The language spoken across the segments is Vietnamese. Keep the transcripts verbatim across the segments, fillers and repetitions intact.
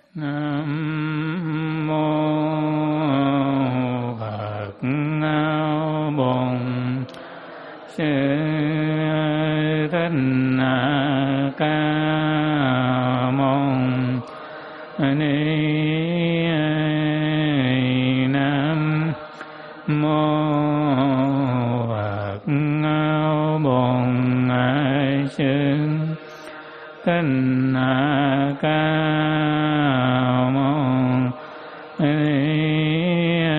Nam mô Phật Bổn Sư Thích Ca Mâu Ni. Nam mô Phật Bổn Sư Thích Ca Mâu Ni.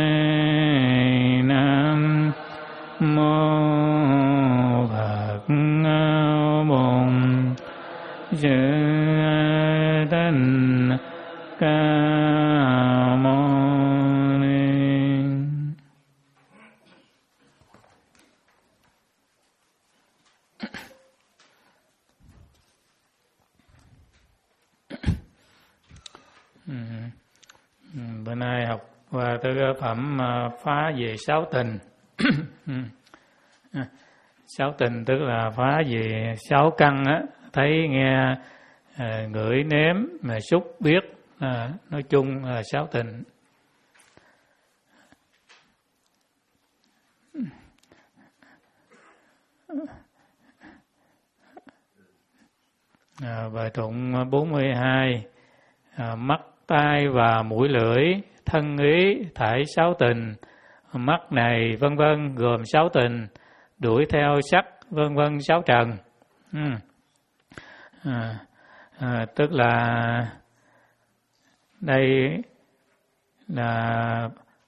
Nam mô Phật Bổn Sư Thích Ca Mâu Ni. Bữa nay học qua tới cái phẩm phá về sáu tình. Sáu tình tức là phá về sáu căn á, thấy nghe à, ngửi nếm mà xúc biết, à, nói chung là sáu tình. À, bài tụng bốn mươi hai, à, mắt tai và mũi lưỡi thân ý thải sáu tình, mắt này vân vân gồm sáu tình, đuổi theo sắc vân vân sáu trần. Ừ. À, à, tức là đây là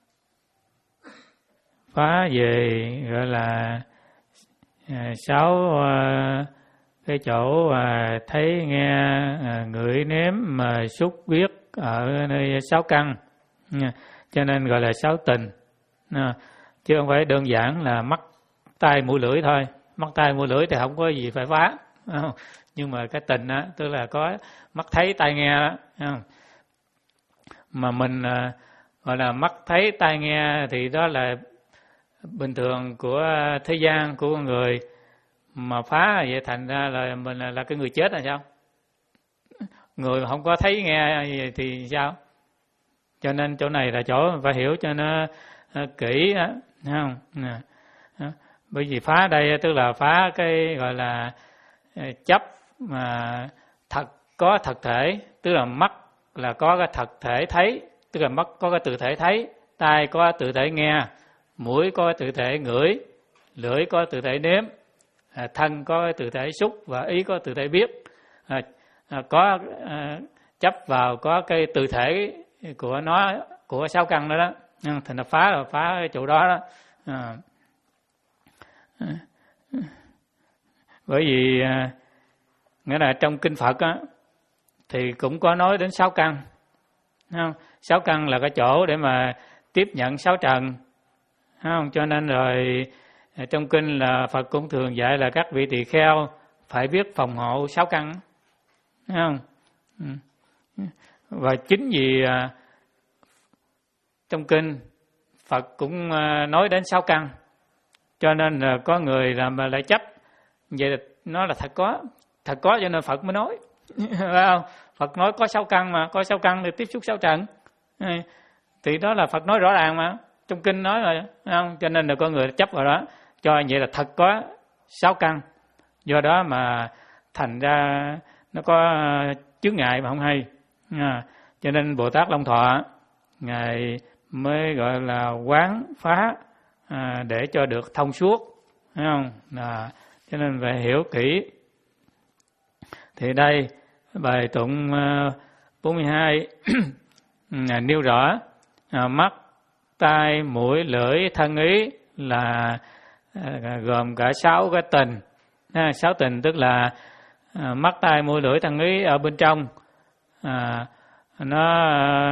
phá về gọi là à, sáu à, cái chỗ à, thấy nghe à, ngửi nếm mà xúc biết ở nơi sáu căn, à, cho nên gọi là sáu tình, à, chứ không phải đơn giản là mắt tai mũi lưỡi thôi. Mắt tai mũi lưỡi thì không có gì phải phá, à, nhưng mà cái tình á, tức là có mắt thấy tai nghe đó, à, mà mình à, gọi là mắt thấy tai nghe thì đó là bình thường của thế gian, của con người, mà phá vậy thành ra là mình là, là cái người chết là sao? Người mà không có thấy nghe thì sao? Cho nên chỗ này là chỗ phải hiểu cho nó kỹ đó, thấy không? À, bởi vì phá đây tức là phá cái gọi là chấp mà thật có thật thể, tức là mắt là có cái thật thể thấy, tức là mắt có cái tự thể thấy, tai có tự thể nghe, mũi có tự thể ngửi, lưỡi có tự thể nếm, à, thân có tự thể xúc và ý có tự thể biết, à, à, có à, chấp vào có cái tự thể của nó, của sáu căn đó đó, thành là phá là phá cái chỗ đó đó. À. Bởi vì à, nghĩa là trong kinh Phật á thì cũng có nói đến sáu căn, không? Sáu căn là cái chỗ để mà tiếp nhận sáu trần, không? Cho nên rồi trong kinh là Phật cũng thường dạy là các vị tỳ kheo phải biết phòng hộ sáu căn, không? Và chính vì à, trong kinh Phật cũng à, nói đến sáu căn, cho nên là có người làm mà lại chấp vậy là nó là thật có, thật có cho nên Phật mới nói, phải không? Phật nói có sáu căn mà, có sáu căn thì tiếp xúc sáu trần, thì đó là Phật nói rõ ràng mà, trong kinh nói rồi, không? Cho nên là có người chấp vào đó, cho vậy là thật có sáu căn, do đó mà thành ra nó có chướng ngại mà không hay, à, cho nên Bồ Tát Long Thọ ngài mới gọi là quán phá à, để cho được thông suốt, thấy không? À, cho nên phải hiểu kỹ. Thì đây bài tụng bốn mươi hai nêu rõ à, mắt, tai, mũi, lưỡi, thân ý là à, gồm cả sáu cái tình, à, sáu tình tức là à, mắt, tai, mũi, lưỡi, thân ý ở bên trong, à, nó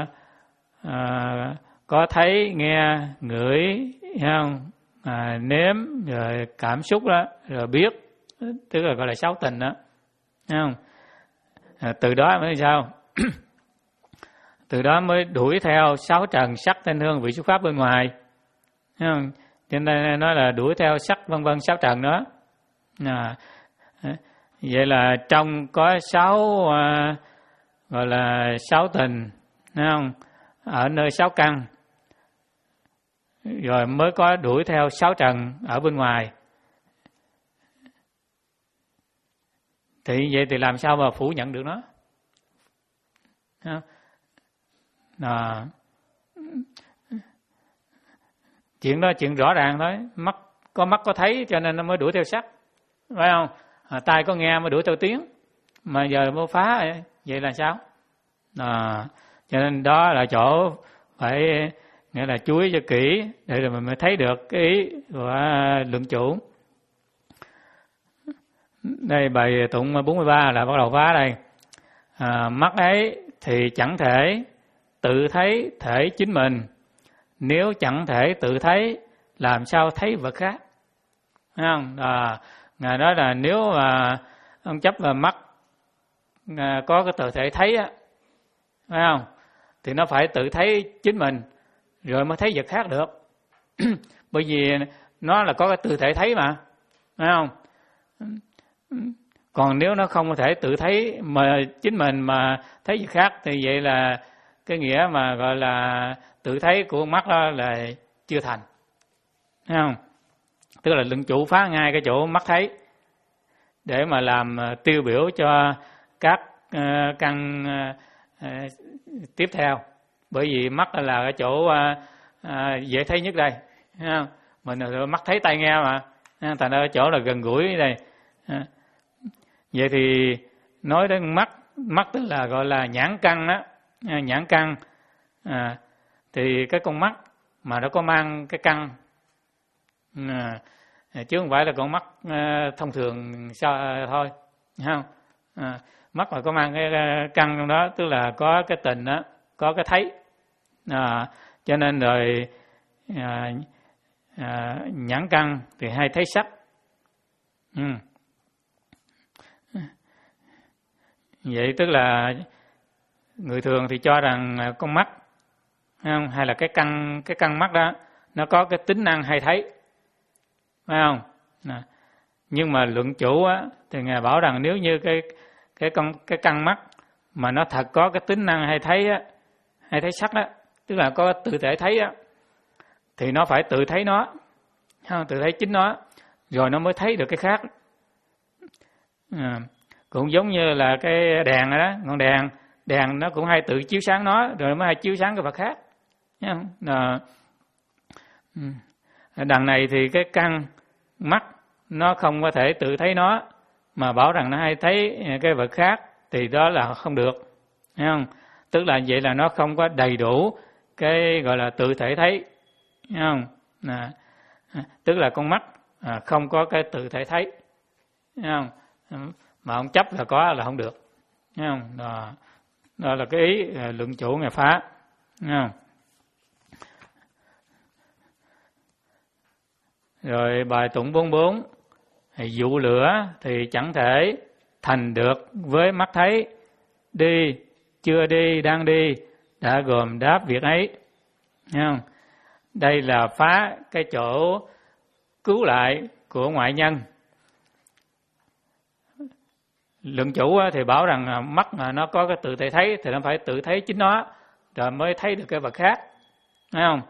à, có thấy, nghe, ngửi, không? À, nếm, rồi cảm xúc đó, rồi biết, tức là gọi là sáu tình đó, không? À, từ đó mới sao? Từ đó mới đuổi theo sáu trần sắc thanh hương vị xúc pháp bên ngoài, không? Cho nên nói là đuổi theo sắc vân vân sáu trần đó. À, vậy là trong có sáu à, gọi là sáu tình thấy không? Ở nơi sáu căn, rồi mới có đuổi theo sáu trần ở bên ngoài. Thì vậy thì làm sao mà phủ nhận được nó? À, chuyện đó chuyện rõ ràng thôi, mắt có mắt có thấy cho nên nó mới đuổi theo sắc, phải không? À, tai có nghe mới đuổi theo tiếng, mà giờ mới phá vậy là sao? À, cho nên đó là chỗ phải nghĩa là chú ý cho kỹ để rồi mình mới thấy được cái ý của luận chủ. Đây bài tụng bốn mươi ba là bắt đầu phá đây. À, mắt ấy thì chẳng thể tự thấy thể chính mình, nếu chẳng thể tự thấy làm sao thấy vật khác, thấy không? À, Ngài nói là nếu mà ông chấp vào mắt à, có cái tự thể thấy á, phải không? Thì nó phải tự thấy chính mình rồi mới thấy vật khác được. Bởi vì nó là có cái tự thể thấy mà, phải không? Còn nếu nó không có thể tự thấy mà chính mình mà thấy vật khác thì vậy là cái nghĩa mà gọi là tự thấy của mắt đó là chưa thành, thấy không? Tức là luận chủ phá ngay cái chỗ mắt thấy để mà làm tiêu biểu cho các uh, căn uh, tiếp theo. Bởi vì mắt là cái chỗ uh, uh, dễ thấy nhất đây, thấy không? Mình mắt thấy tai nghe mà, thành ra cái chỗ là gần gũi đây. Uh. Vậy thì nói đến mắt, mắt tức là gọi là nhãn căn đó, nhãn căn. À, thì cái con mắt mà nó có mang cái căn, à, chứ không phải là con mắt à, thông thường sao à, thôi, không? À, mắt mà có mang cái căn trong đó, tức là có cái tình đó, có cái thấy, à, cho nên rồi à, à, nhãn căn thì hay thấy sắc. Ừ. Vậy tức là người thường thì cho rằng con mắt không? Hay là cái căn cái căn mắt đó nó có cái tính năng hay thấy, phải không? À, nhưng mà luận chủ á, thì Ngài bảo rằng nếu như cái cái con cái căn mắt mà nó thật có cái tính năng hay thấy á, hay thấy sắc đó, tức là có tự thể thấy á, thì nó phải tự thấy nó, không? Tự thấy chính nó, rồi nó mới thấy được cái khác. À, cũng giống như là cái đèn đó, ngọn đèn, đèn nó cũng hay tự chiếu sáng nó, rồi mới hay chiếu sáng cái vật khác, thấy không? À, đằng này thì cái căn mắt nó không có thể tự thấy nó, mà bảo rằng nó hay thấy cái vật khác thì đó là không được, thấy không? Tức là vậy là nó không có đầy đủ cái gọi là tự thể thấy, thấy không? À, tức là con mắt à, không có cái tự thể thấy, thấy không? Mà ông chấp là có là không được, thấy không? Đó, đó là cái ý luận chủ Ngài phá, thấy không? Rồi bài tụng bốn mươi bốn, dụ lửa thì chẳng thể thành được với mắt thấy, đi, chưa đi, đang đi, đã gồm đáp việc ấy. Thấy không? Đây là phá cái chỗ cứu lại của ngoại nhân. Luận chủ thì bảo rằng mắt mà nó có cái tự thể thấy thì nó phải tự thấy chính nó, rồi mới thấy được cái vật khác, thấy không?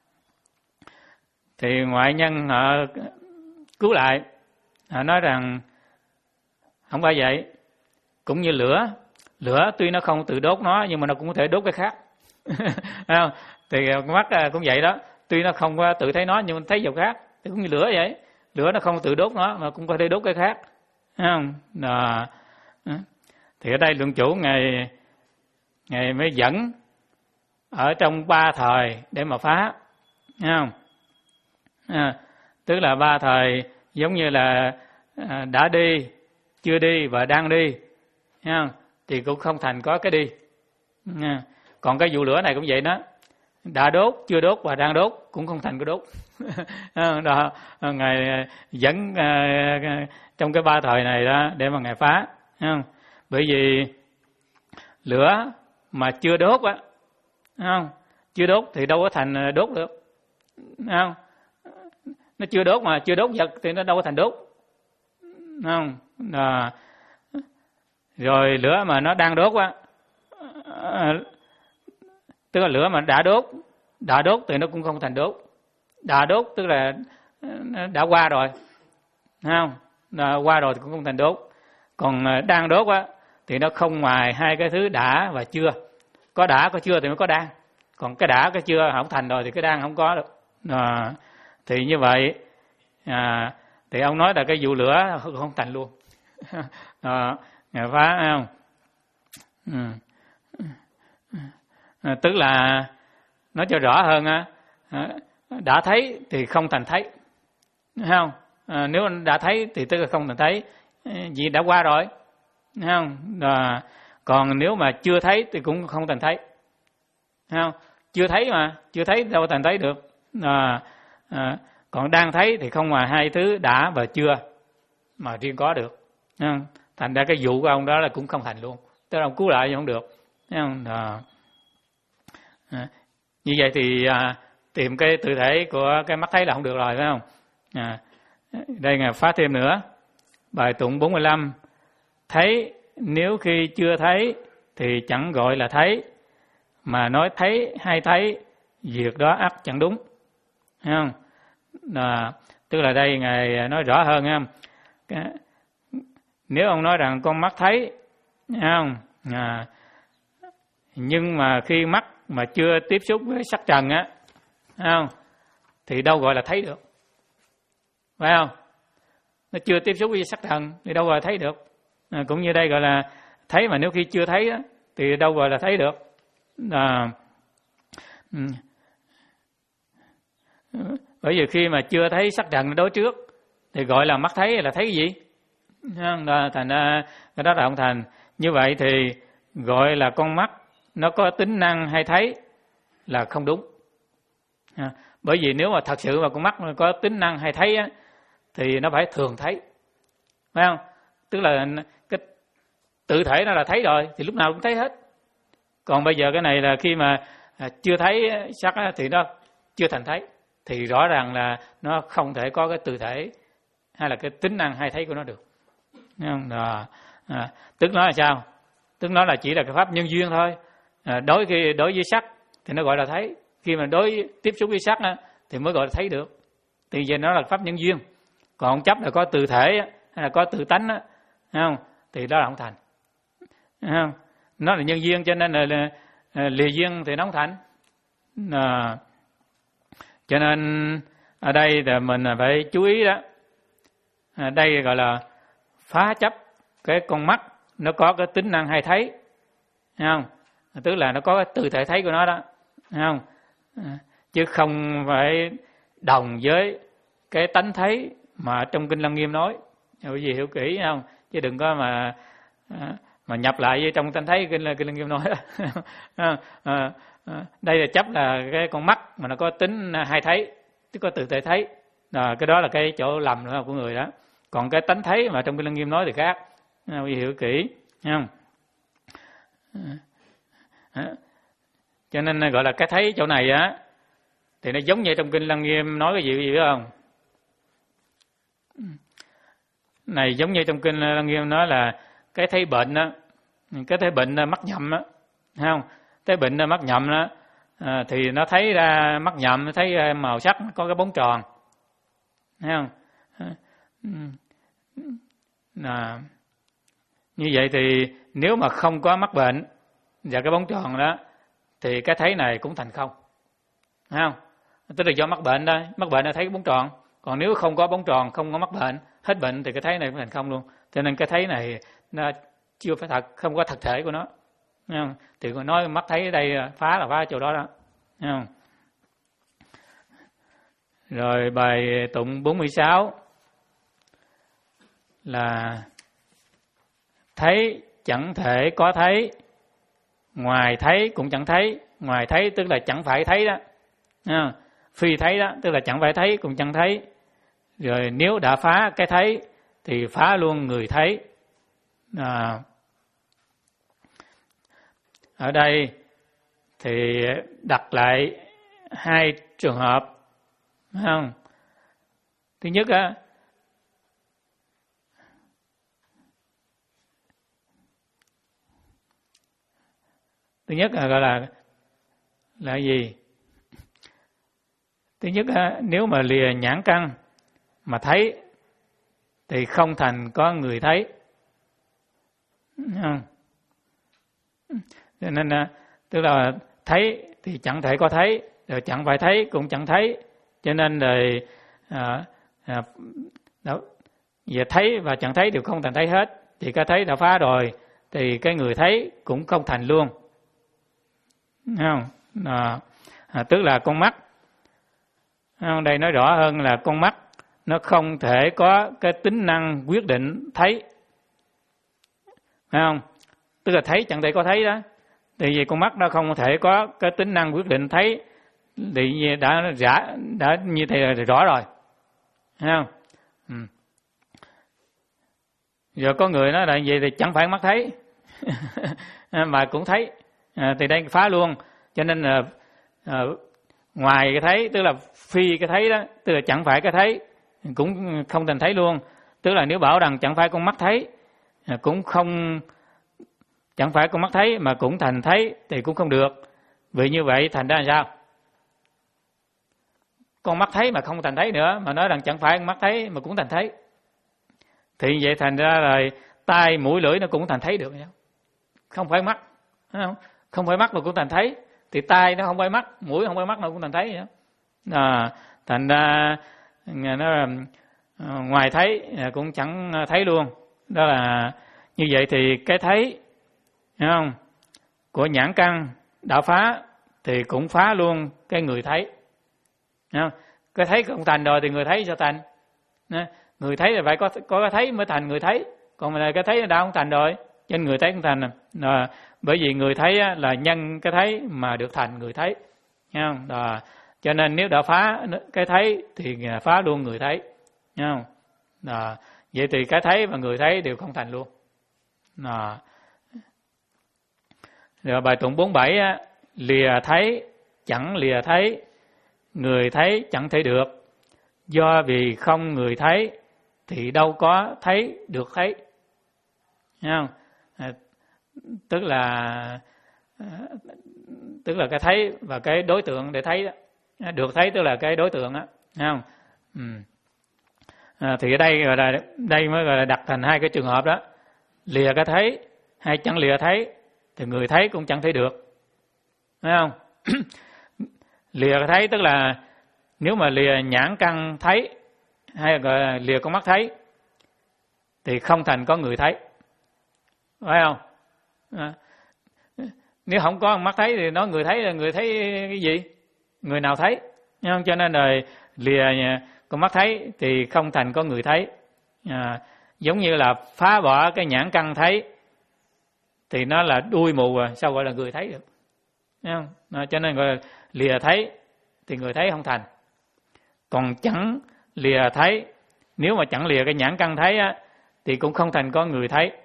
Thì ngoại nhân họ cứu lại, họ nói rằng không phải vậy. Cũng như lửa, lửa tuy nó không tự đốt nó nhưng mà nó cũng có thể đốt cái khác. Thấy không? Thì mắt cũng vậy đó, tuy nó không tự thấy nó nhưng mà thấy vật khác. Thì cũng như lửa vậy, lửa nó không tự đốt nó mà cũng có thể đốt cái khác, thấy không? Đó. Thì ở đây luận chủ Ngài Ngài mới dẫn ở trong ba thời để mà phá, thấy không? À, tức là ba thời giống như là à, đã đi, chưa đi và đang đi, thấy không? Thì cũng không thành có cái đi. À, còn cái vụ lửa này cũng vậy đó, đã đốt, chưa đốt và đang đốt cũng không thành có đốt. Đó, Ngài dẫn à, trong cái ba thời này đó để mà Ngài phá, thấy không? Bởi vì lửa mà chưa đốt á, không? Chưa đốt thì đâu có thành đốt được, không? Nó chưa đốt mà chưa đốt vật thì nó đâu có thành đốt, không? À, rồi lửa mà nó đang đốt á, tức là lửa mà đã đốt, đã đốt thì nó cũng không thành đốt. Đã đốt tức là đã qua rồi, thấy không? Đã qua rồi thì cũng không thành đốt. Còn đang đốt á thì nó không ngoài hai cái thứ đã và chưa. Có đã có chưa thì mới có đang. Còn cái đã cái chưa không thành rồi thì cái đang không có được. À, thì như vậy à, thì ông nói là cái vụ lửa không thành luôn. À, phá không? Ừ. À, tức là nói cho rõ hơn á, đã thấy thì không thành thấy, thấy không? À, nếu đã thấy thì tức là không thành thấy, vì đã qua rồi, thấy không? À, còn nếu mà chưa thấy thì cũng không thành thấy, thấy không? Chưa thấy mà, chưa thấy đâu thành thấy được. À, à, còn đang thấy thì không ngoài hai thứ đã và chưa mà riêng có được, thấy không? Thành ra cái vụ của ông đó là cũng không thành luôn, tức là ông cứu lại thì không được, thấy không? À, à, như vậy thì à, tìm cái tự thể của cái mắt thấy là không được rồi, phải không? À, đây ngài phá thêm nữa, bài tụng bốn mươi lăm: thấy nếu khi chưa thấy thì chẳng gọi là thấy, mà nói thấy hay thấy việc đó ắt chẳng đúng, thấy không? À, tức là đây ngài nói rõ hơn ha. Nếu ông nói rằng con mắt thấy, thấy không? À, nhưng mà khi mắt mà chưa tiếp xúc với sắc trần á, thấy không? Thì đâu gọi là thấy được, phải không? Nó chưa tiếp xúc với sắc trần thì đâu gọi là thấy được. À, cũng như đây gọi là thấy, mà nếu khi chưa thấy á, thì đâu gọi là thấy được. À, bởi vì khi mà chưa thấy sắc trần đối trước thì gọi là mắt thấy là thấy cái gì? À, thành ra cái đó là không thành. Như vậy thì gọi là con mắt nó có tính năng hay thấy là không đúng. À, bởi vì nếu mà thật sự mà con mắt nó có tính năng hay thấy á, thì nó phải thường thấy, phải không? Tức là cái tự thể nó là thấy rồi thì lúc nào cũng thấy hết. Còn bây giờ cái này là khi mà chưa thấy sắc á, thì nó chưa thành thấy, thì rõ ràng là nó không thể có cái tự thể hay là cái tính năng hay thấy của nó được, thấy không? À, à, tức nói là sao? Tức nói là chỉ là cái pháp nhân duyên thôi. À, đối khi đối với sắc thì nó gọi là thấy, khi mà đối tiếp xúc với sắc á, thì mới gọi là thấy được. Thì giờ nó là pháp nhân duyên. Còn chấp là có tự thể hay là có tự tánh á, thấy không? Thì đó là không thành, thấy không? Nó là nhân duyên cho nên là, là, là lìa duyên thì nó không thành. À, cho nên ở đây là mình phải chú ý đó. À, đây gọi là phá chấp cái con mắt nó có cái tính năng hay thấy, thấy không? Tức là nó có cái tự thể thấy của nó đó, thấy không? À, chứ không phải đồng với cái tánh thấy mà trong Kinh Lăng Nghiêm nói. Quý vị hiểu kỹ không? Chứ đừng có mà mà nhập lại với trong tánh thấy Kinh Kinh Lăng Nghiêm nói đó. à, à, à, đây là chấp là cái con mắt mà nó có tính hay thấy, tức có tự thể thấy. À, cái đó là cái chỗ lầm nữa của người đó. Còn cái tánh thấy mà trong Kinh Lăng Nghiêm nói thì khác. À, quý vị hiểu kỹ, không? À, cho nên gọi là cái thấy chỗ này á thì nó giống như trong Kinh Lăng Nghiêm nói cái gì gì biết không? Này giống như trong Kinh Lăng Nghiêm nói là cái thấy bệnh á, cái thấy bệnh mắc nhầm á, thấy không? Thấy bệnh mắc nhầm đó à, thì nó thấy ra mắc nhầm, nó thấy màu sắc có cái bóng tròn, thấy không? À, như vậy thì nếu mà không có mắc bệnh và cái bóng tròn đó thì cái thấy này cũng thành không, thấy không? Tức là do mắc bệnh đây, mắc bệnh là thấy cái bóng tròn. Còn nếu không có bóng tròn, không có mắc bệnh, hết bệnh thì cái thấy này cũng thành không luôn. Cho nên cái thấy này nó chưa phải thật, không có thật thể của nó, thấy không? Thì còn nói mắt thấy ở đây phá là phá ở chỗ đó đó, thấy không? Rồi bài tụng bốn mươi sáu là thấy chẳng thể có thấy, ngoài thấy cũng chẳng thấy. Ngoài thấy tức là chẳng phải thấy đó, à, phi thấy đó, tức là chẳng phải thấy cũng chẳng thấy. Rồi nếu đã phá cái thấy thì phá luôn người thấy. À, ở đây thì đặt lại hai trường hợp, phải không? Thứ nhất á, thứ nhất là gọi là là gì? Thứ nhất, nếu mà lìa nhãn căn mà thấy thì không thành có người thấy. Không? Cho nên tức là thấy thì chẳng thể có thấy, rồi chẳng phải thấy cũng chẳng thấy. Cho nên rồi à, à, đó, về thấy và chẳng thấy đều không thành thấy hết. Thì cái thấy đã phá rồi thì cái người thấy cũng không thành luôn. Không? À, à, tức là con mắt. Không? Đây nói rõ hơn là con mắt nó không thể có cái tính năng quyết định thấy. Phải không? Tức là thấy chẳng thể có thấy đó. Thì vì con mắt nó không thể có cái tính năng quyết định thấy, thì đã đã, đã như thế là rõ rồi. Thấy không? Ừ. Rồi có người nói là vậy thì chẳng phải mắt thấy mà cũng thấy, à, thì đây phá luôn. Cho nên là à, ngoài cái thấy, tức là phi cái thấy đó, tức là chẳng phải cái thấy cũng không thành thấy luôn. Tức là nếu bảo rằng chẳng phải con mắt thấy, cũng không chẳng phải con mắt thấy mà cũng thành thấy thì cũng không được. Vì như vậy thành ra là sao? Con mắt thấy mà không thành thấy nữa, mà nói rằng chẳng phải con mắt thấy mà cũng thành thấy, thì vậy thành ra là tai mũi lưỡi nó cũng thành thấy được. Không phải mắt, không? Không phải mắt mà cũng thành thấy, thì tai nó không phải mắt, mũi không phải mắt nó cũng thành thấy. À, thành ra nó ngoài thấy cũng chẳng thấy luôn. Đó là như vậy thì cái thấy, hiểu không, của nhãn căn đã phá thì cũng phá luôn cái người thấy. Hiểu không? Cái thấy không thành rồi thì người thấy sao thành? Người thấy là phải có có cái thấy mới thành người thấy, còn mà cái thấy đã không thành rồi, cho nên người thấy không thành. À, bởi vì người thấy là nhân cái thấy mà được thành người thấy. Hiểu không? Đó. Cho nên nếu đã phá cái thấy thì phá luôn người thấy. Hiểu không? Đó. Vậy thì cái thấy và người thấy đều không thành luôn. Đó. Rồi bài tụng bốn mươi bảy á, lìa thấy chẳng lìa thấy, người thấy chẳng thể được, do vì không người thấy thì đâu có thấy được thấy. Thấy không? À, tức là tức là cái thấy và cái đối tượng để thấy đó. Được thấy tức là cái đối tượng đó, thấy không? Ừ. À, thì ở đây gọi là đây mới gọi là đặt thành hai cái trường hợp đó, lìa cái thấy hay chẳng lìa thấy thì người thấy cũng chẳng thấy được, thấy không? Lìa cái thấy tức là nếu mà lìa nhãn căn thấy hay gọi là lìa con mắt thấy thì không thành có người thấy, phải không? À, nếu không có mắt thấy thì nói người thấy là người thấy cái gì? Người nào thấy? Không? Cho nên là lìa con mắt thấy thì không thành có người thấy. À, giống như là phá bỏ cái nhãn căn thấy thì nó là đuôi mù rồi, sao gọi là người thấy được? Thấy không? À, cho nên gọi là lìa thấy thì người thấy không thành. Còn chẳng lìa thấy, nếu mà chẳng lìa cái nhãn căn thấy á, thì cũng không thành có người thấy.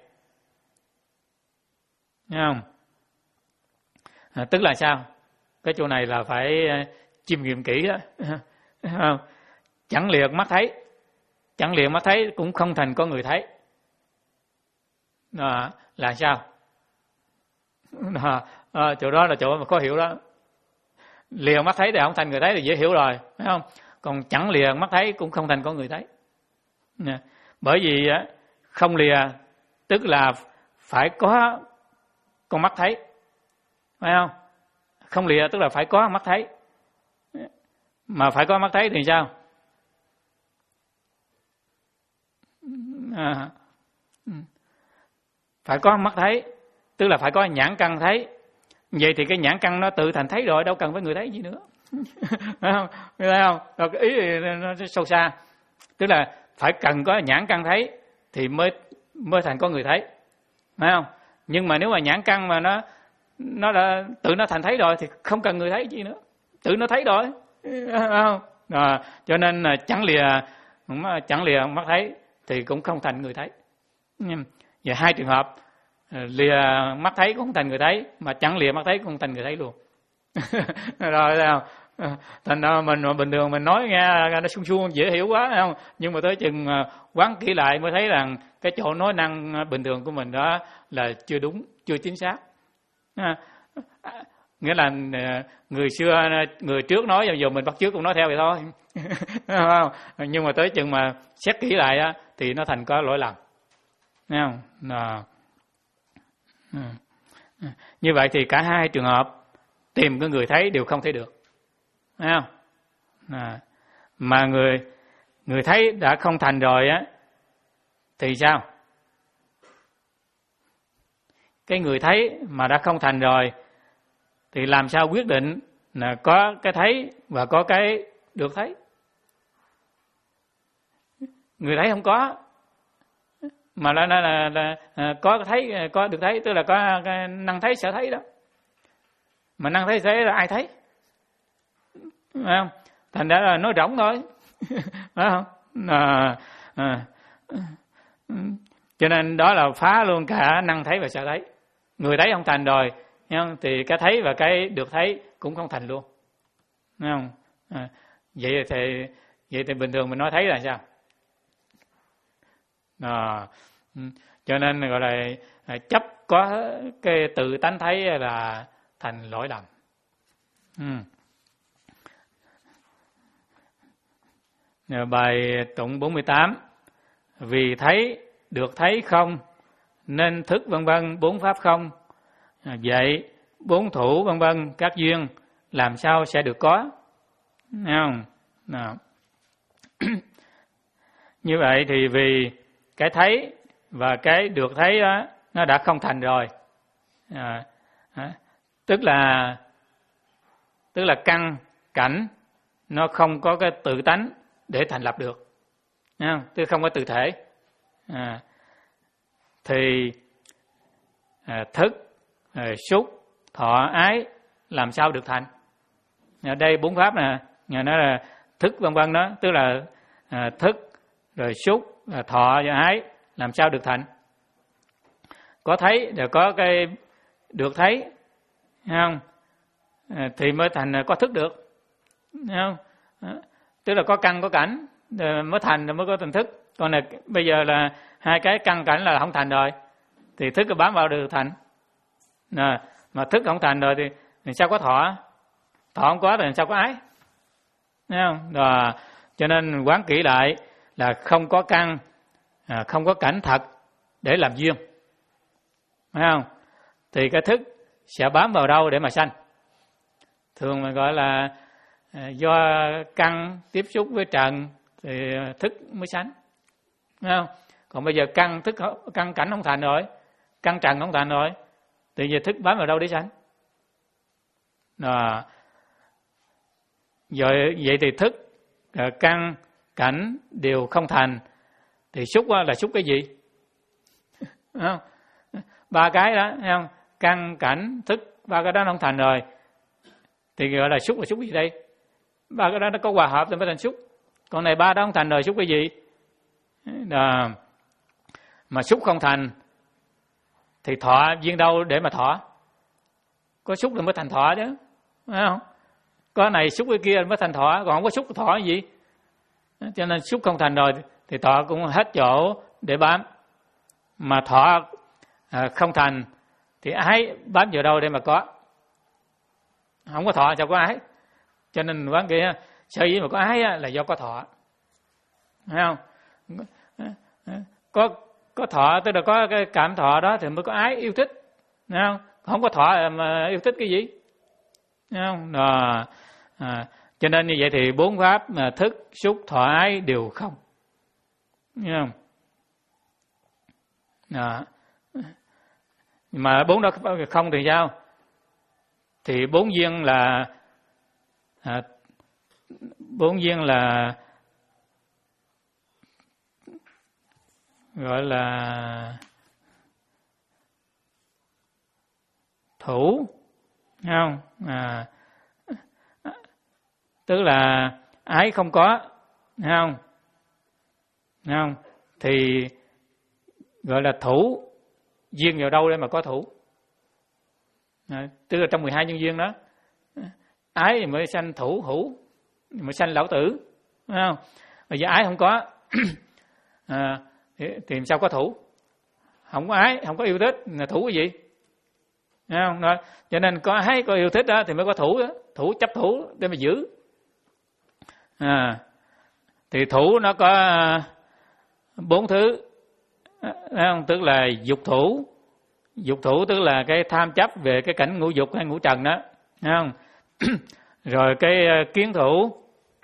Thấy không? À, tức là sao? Cái chỗ này là phải chiêm nghiệm kỹ đó. Không? Chẳng lìa mắt thấy, chẳng lìa mắt thấy cũng không thành có người thấy. À, là sao? À, à, chỗ đó là chỗ mà khó hiểu đó. Lìa mắt thấy thì không thành người thấy thì dễ hiểu rồi, phải không? Còn chẳng lìa mắt thấy cũng không thành có người thấy. Nè, bởi vì không lìa tức là phải có con mắt thấy, phải không? Không lìa tức là phải có mắt thấy, mà phải có mắt thấy thì sao? À, phải có mắt thấy tức là phải có nhãn căn thấy. Vậy thì cái nhãn căn nó tự thành thấy rồi, đâu cần phải người thấy gì nữa. Phải không? Thấy không? Rồi cái ý nó sâu xa. Tức là phải cần có nhãn căn thấy thì mới mới thành có người thấy. Phải không? Nhưng mà nếu mà nhãn căn mà nó nó đã tự nó thành thấy rồi thì không cần người thấy gì nữa. Tự nó thấy rồi. Phải không? À, cho nên chẳng lìa chẳng lìa mắt thấy thì cũng không thành người thấy. Vậy hai trường hợp, lìa mắt thấy cũng không thành người thấy, mà chẳng lìa mắt thấy cũng không thành người thấy luôn. Rồi thấy không? Thành ra mình bình thường mình nói nghe nó suông suông dễ hiểu quá, thấy không? Nhưng mà tới chừng quán kỹ lại mới thấy rằng cái chỗ nói năng bình thường của mình đó là chưa đúng, chưa chính xác. nghĩa là người xưa người trước nói giờ mình bắt chước cũng nói theo vậy thôi. Không? Nhưng mà tới chừng mà xét kỹ lại á, thì nó thành có lỗi lầm. Thấy không? À. Như vậy thì cả hai trường hợp tìm cái người thấy đều không thấy được. Thấy không? À. Mà người người thấy đã không thành rồi á thì sao? Cái người thấy mà đã không thành rồi thì làm sao quyết định là có cái thấy và có cái được thấy? Người thấy không có, mà là, là, là, là, là có thấy có được thấy, tức là có cái năng thấy sở thấy đó. Mà năng thấy sở thấy là ai thấy? Phải không? Thành ra là nói rỗng thôi. Phải không? À, à, cho nên đó là phá luôn cả năng thấy và sở thấy. Người thấy không thành rồi, không? Thì cái thấy và cái được thấy cũng không thành luôn. Thấy không? À, vậy thì vậy thì bình thường mình nói thấy là sao? À, cho nên gọi là chấp có cái tự tánh thấy là thành lỗi lầm. Ừ. Bài tụng bốn mươi tám. Vì thấy được thấy không nên thức vân vân bốn pháp không. Vậy bốn thủ vân vân các duyên làm sao sẽ được có? Thấy không? Nào. Như vậy thì vì cái thấy và cái được thấy đó nó đã không thành rồi. À, à, tức là tức là căn cảnh nó không có cái tự tánh để thành lập được. Thấy không? Tức không có tự thể. À, thì à, thức, à, xúc, thọ, ái làm sao được thành? Ở đây bốn pháp nè, nó là thức vân vân đó, tức là à, thức rồi xúc, à, thọ và ái làm sao được thành? Có thấy rồi có cái được thấy, thấy không? À, thì mới thành có thức được, thấy không? À, tức là có căn có cảnh mới thành rồi mới có thành thức. Còn này bây giờ là hai cái căn cảnh là không thành rồi thì thức cứ bám vào được thành. À, mà thức không thành rồi thì, thì sao có thọ? Thọ không có thì sao có ái? Thấy không? Rồi, cho nên quán kỹ lại là không có căn, à, không có cảnh thật để làm duyên. Thấy không? Thì cái thức sẽ bám vào đâu để mà sanh? Thường mình gọi là à, do căn tiếp xúc với trần thì thức mới sanh. Thấy không? Còn bây giờ căn thức căn cảnh không thành rồi, căn trần không thành rồi, thì giờ thức bám vào đâu để sanh? À, rồi vậy thì thức, căn, cảnh đều không thành thì xúc là xúc cái gì? Không? Ba cái đó, thấy không? Căn, cảnh, thức, ba cái đó nó không thành rồi thì gọi là xúc là xúc gì đây? Ba cái đó nó có hòa hợp thì mới thành xúc. Còn này ba đó không thành rồi, xúc cái gì? À, mà xúc không thành thì thọ duyên đâu để mà thọ? Có xúc thì mới thành thọ chứ, phải không? Có này xúc cái kia mới thành thọ, còn không có xúc thọ cái gì? Cho nên xúc không thành rồi thì thọ cũng hết chỗ để bám. Mà thọ à, không thành thì ái bám vào đâu để mà có? Không có thọ sao có ái? Cho nên quán kia sở dĩ mà có ái là do có thọ, thấy không? Có có thọ tức là có cái cảm thọ đó thì mới có ái yêu thích, thấy không? Không có thọ mà yêu thích cái gì, thấy không? Đó. À, cho nên như vậy thì bốn pháp mà thức, xúc, thọ, ái đều không, thấy không? Đó. Mà bốn đó không thì sao? Thì bốn duyên là à, bốn duyên là gọi là thủ, thấy không? À, tức là ái không có, thấy không? Thấy không? Thì gọi là thủ, duyên vào đâu để mà có thủ? À, tức là trong mười hai nhân duyên đó, ái thì mới sanh thủ hữu, mới sanh lão tử, thấy không? Bây giờ ái không có à, thì, thì sao có thủ? Không có ái, không có yêu thích, là thủ cái gì? Thấy không? Đó. Cho nên có hay có yêu thích đó thì mới có thủ đó. Thủ chấp thủ để mà giữ. À, thì thủ nó có bốn thứ. Thấy không? Tức là dục thủ. Dục thủ tức là cái tham chấp về cái cảnh ngũ dục hay ngũ trần đó. Thấy không? Rồi cái kiến thủ.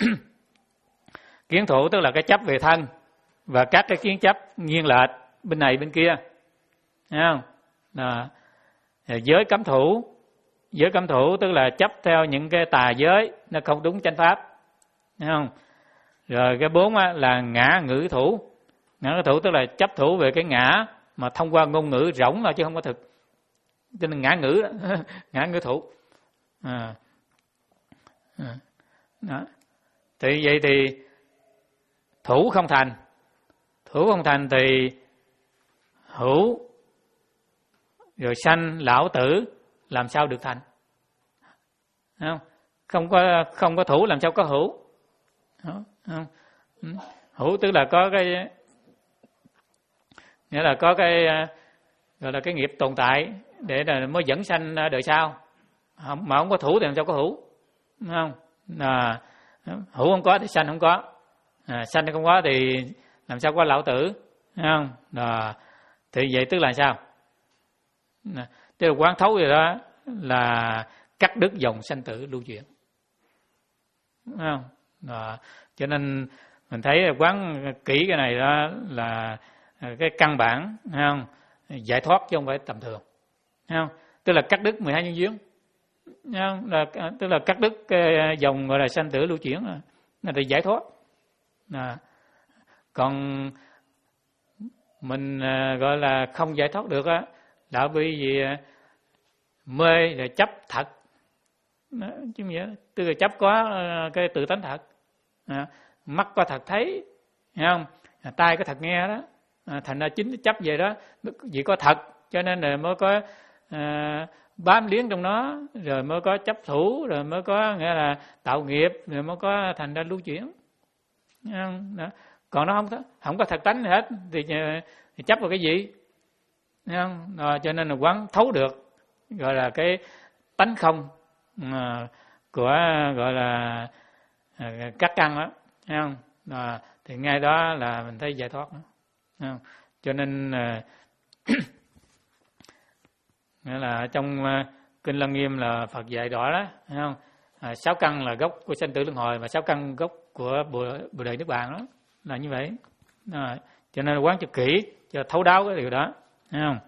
Kiến thủ tức là cái chấp về thân và các cái kiến chấp nghiêng lệch bên này bên kia. Thấy không? Đó. Giới cấm thủ. Giới cấm thủ tức là chấp theo những cái tà giới nó không đúng chánh pháp. Thấy không? Rồi cái bốn á, là ngã ngữ thủ. Ngã ngữ thủ tức là chấp thủ về cái ngã mà thông qua ngôn ngữ rỗng thôi chứ không có thực. Cho nên ngã ngữ đó. Ngã ngữ thủ. À. À. Đó. Thì vậy thì thủ không thành. Thủ không thành thì hữu rồi sanh lão tử làm sao được thành? Không, không có không có thủ làm sao có hữu? Không, không. Hữu tức là có cái nghĩa là có cái gọi là cái nghiệp tồn tại để là mới dẫn sanh đời sau. Không, mà không có thủ thì làm sao có hữu? Không? À, hữu không có thì sanh không có. À, sanh không có thì làm sao có lão tử? Không? À, thì vậy tức là sao? À, tức là quán thấu rồi đó là cắt đứt dòng sanh tử lưu chuyển. Không? À, cho nên mình thấy quán kỹ cái này đó là cái căn bản, không? Giải thoát chứ không phải tầm thường. Không? Tức là cắt đứt mười hai nhân duyên. Không? Là, tức là cắt đứt cái dòng gọi là sanh tử lưu chuyển là, là để giải thoát. À, còn mình gọi là không giải thoát được á là bởi vì mê là chấp thật. Đó, chứ gì đó. Tức là chấp có cái tự tánh thật. À, mắt có thật thấy, thấy không? À, tai có thật nghe đó. À, thành ra chính chấp về đó chỉ có thật cho nên là mới có à, bám liếng trong nó, rồi mới có chấp thủ, rồi mới có nghĩa là tạo nghiệp, rồi mới có thành ra lưu chuyển. Đó. Còn nó không không có thật tánh gì hết thì, thì chấp vào cái gì? Không? Đó, cho nên là quán thấu được gọi là cái tánh không à, của gọi là à, các căn đó, thấy không? Đó, thì ngay đó là mình thấy giải thoát đó. Không? Cho nên à, nghĩa là trong à, kinh Lăng Nghiêm là Phật dạy rõ đó, thấy không? À, sáu căn là gốc của sanh tử luân hồi và sáu căn gốc của bồ đề niết bàn đó là như vậy. Đó. Cho nên quán cho kỹ cho thấu đáo cái điều đó, thấy không?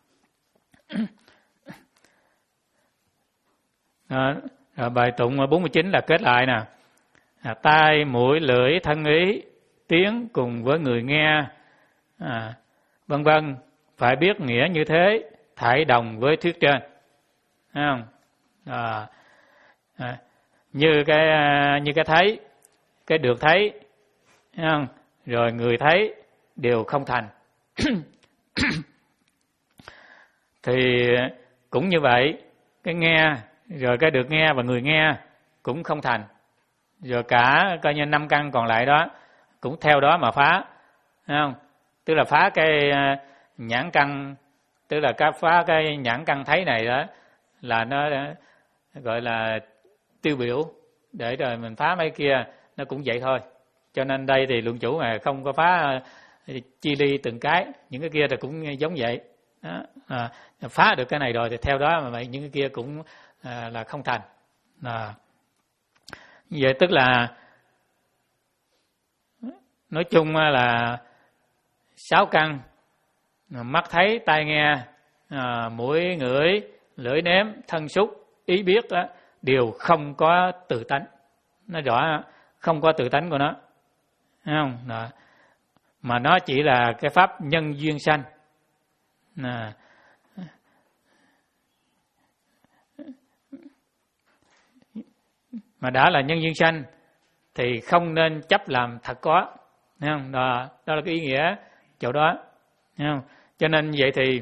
Đó. Rồi bài tụng bốn mươi chín là kết lại nè. À, tai mũi lưỡi thân ý tiếng cùng với người nghe à, vân vân phải biết nghĩa như thế thải đồng với thuyết trên, thấy không? À, à, như cái như cái thấy, cái được thấy, thấy không? Rồi người thấy đều không thành. Thì cũng như vậy, cái nghe rồi cái được nghe và người nghe cũng không thành. Rồi cả coi như năm căn còn lại đó cũng theo đó mà phá, thấy không? Tức là phá cái nhãn căn, tức là cái phá cái nhãn căn thấy này đó là nó gọi là tiêu biểu để rồi mình phá mấy kia nó cũng vậy thôi. Cho nên đây thì luận chủ mà không có phá chi ly từng cái, những cái kia thì cũng giống vậy. Đó. À, phá được cái này rồi thì theo đó mà vậy những cái kia cũng à, là không thành. À, vậy tức là nói chung là sáu căn mắt thấy, tai nghe, à, mũi ngửi, lưỡi nếm, thân xúc, ý biết đó, đều không có tự tánh. Nó rõ không có tự tánh của nó, thấy không? Đó. Mà nó chỉ là cái pháp nhân duyên sanh. À, mà đã là nhân duyên sanh thì không nên chấp làm thật có, thấy không? Đó, đó là cái ý nghĩa chỗ đó, thấy không? Cho nên vậy thì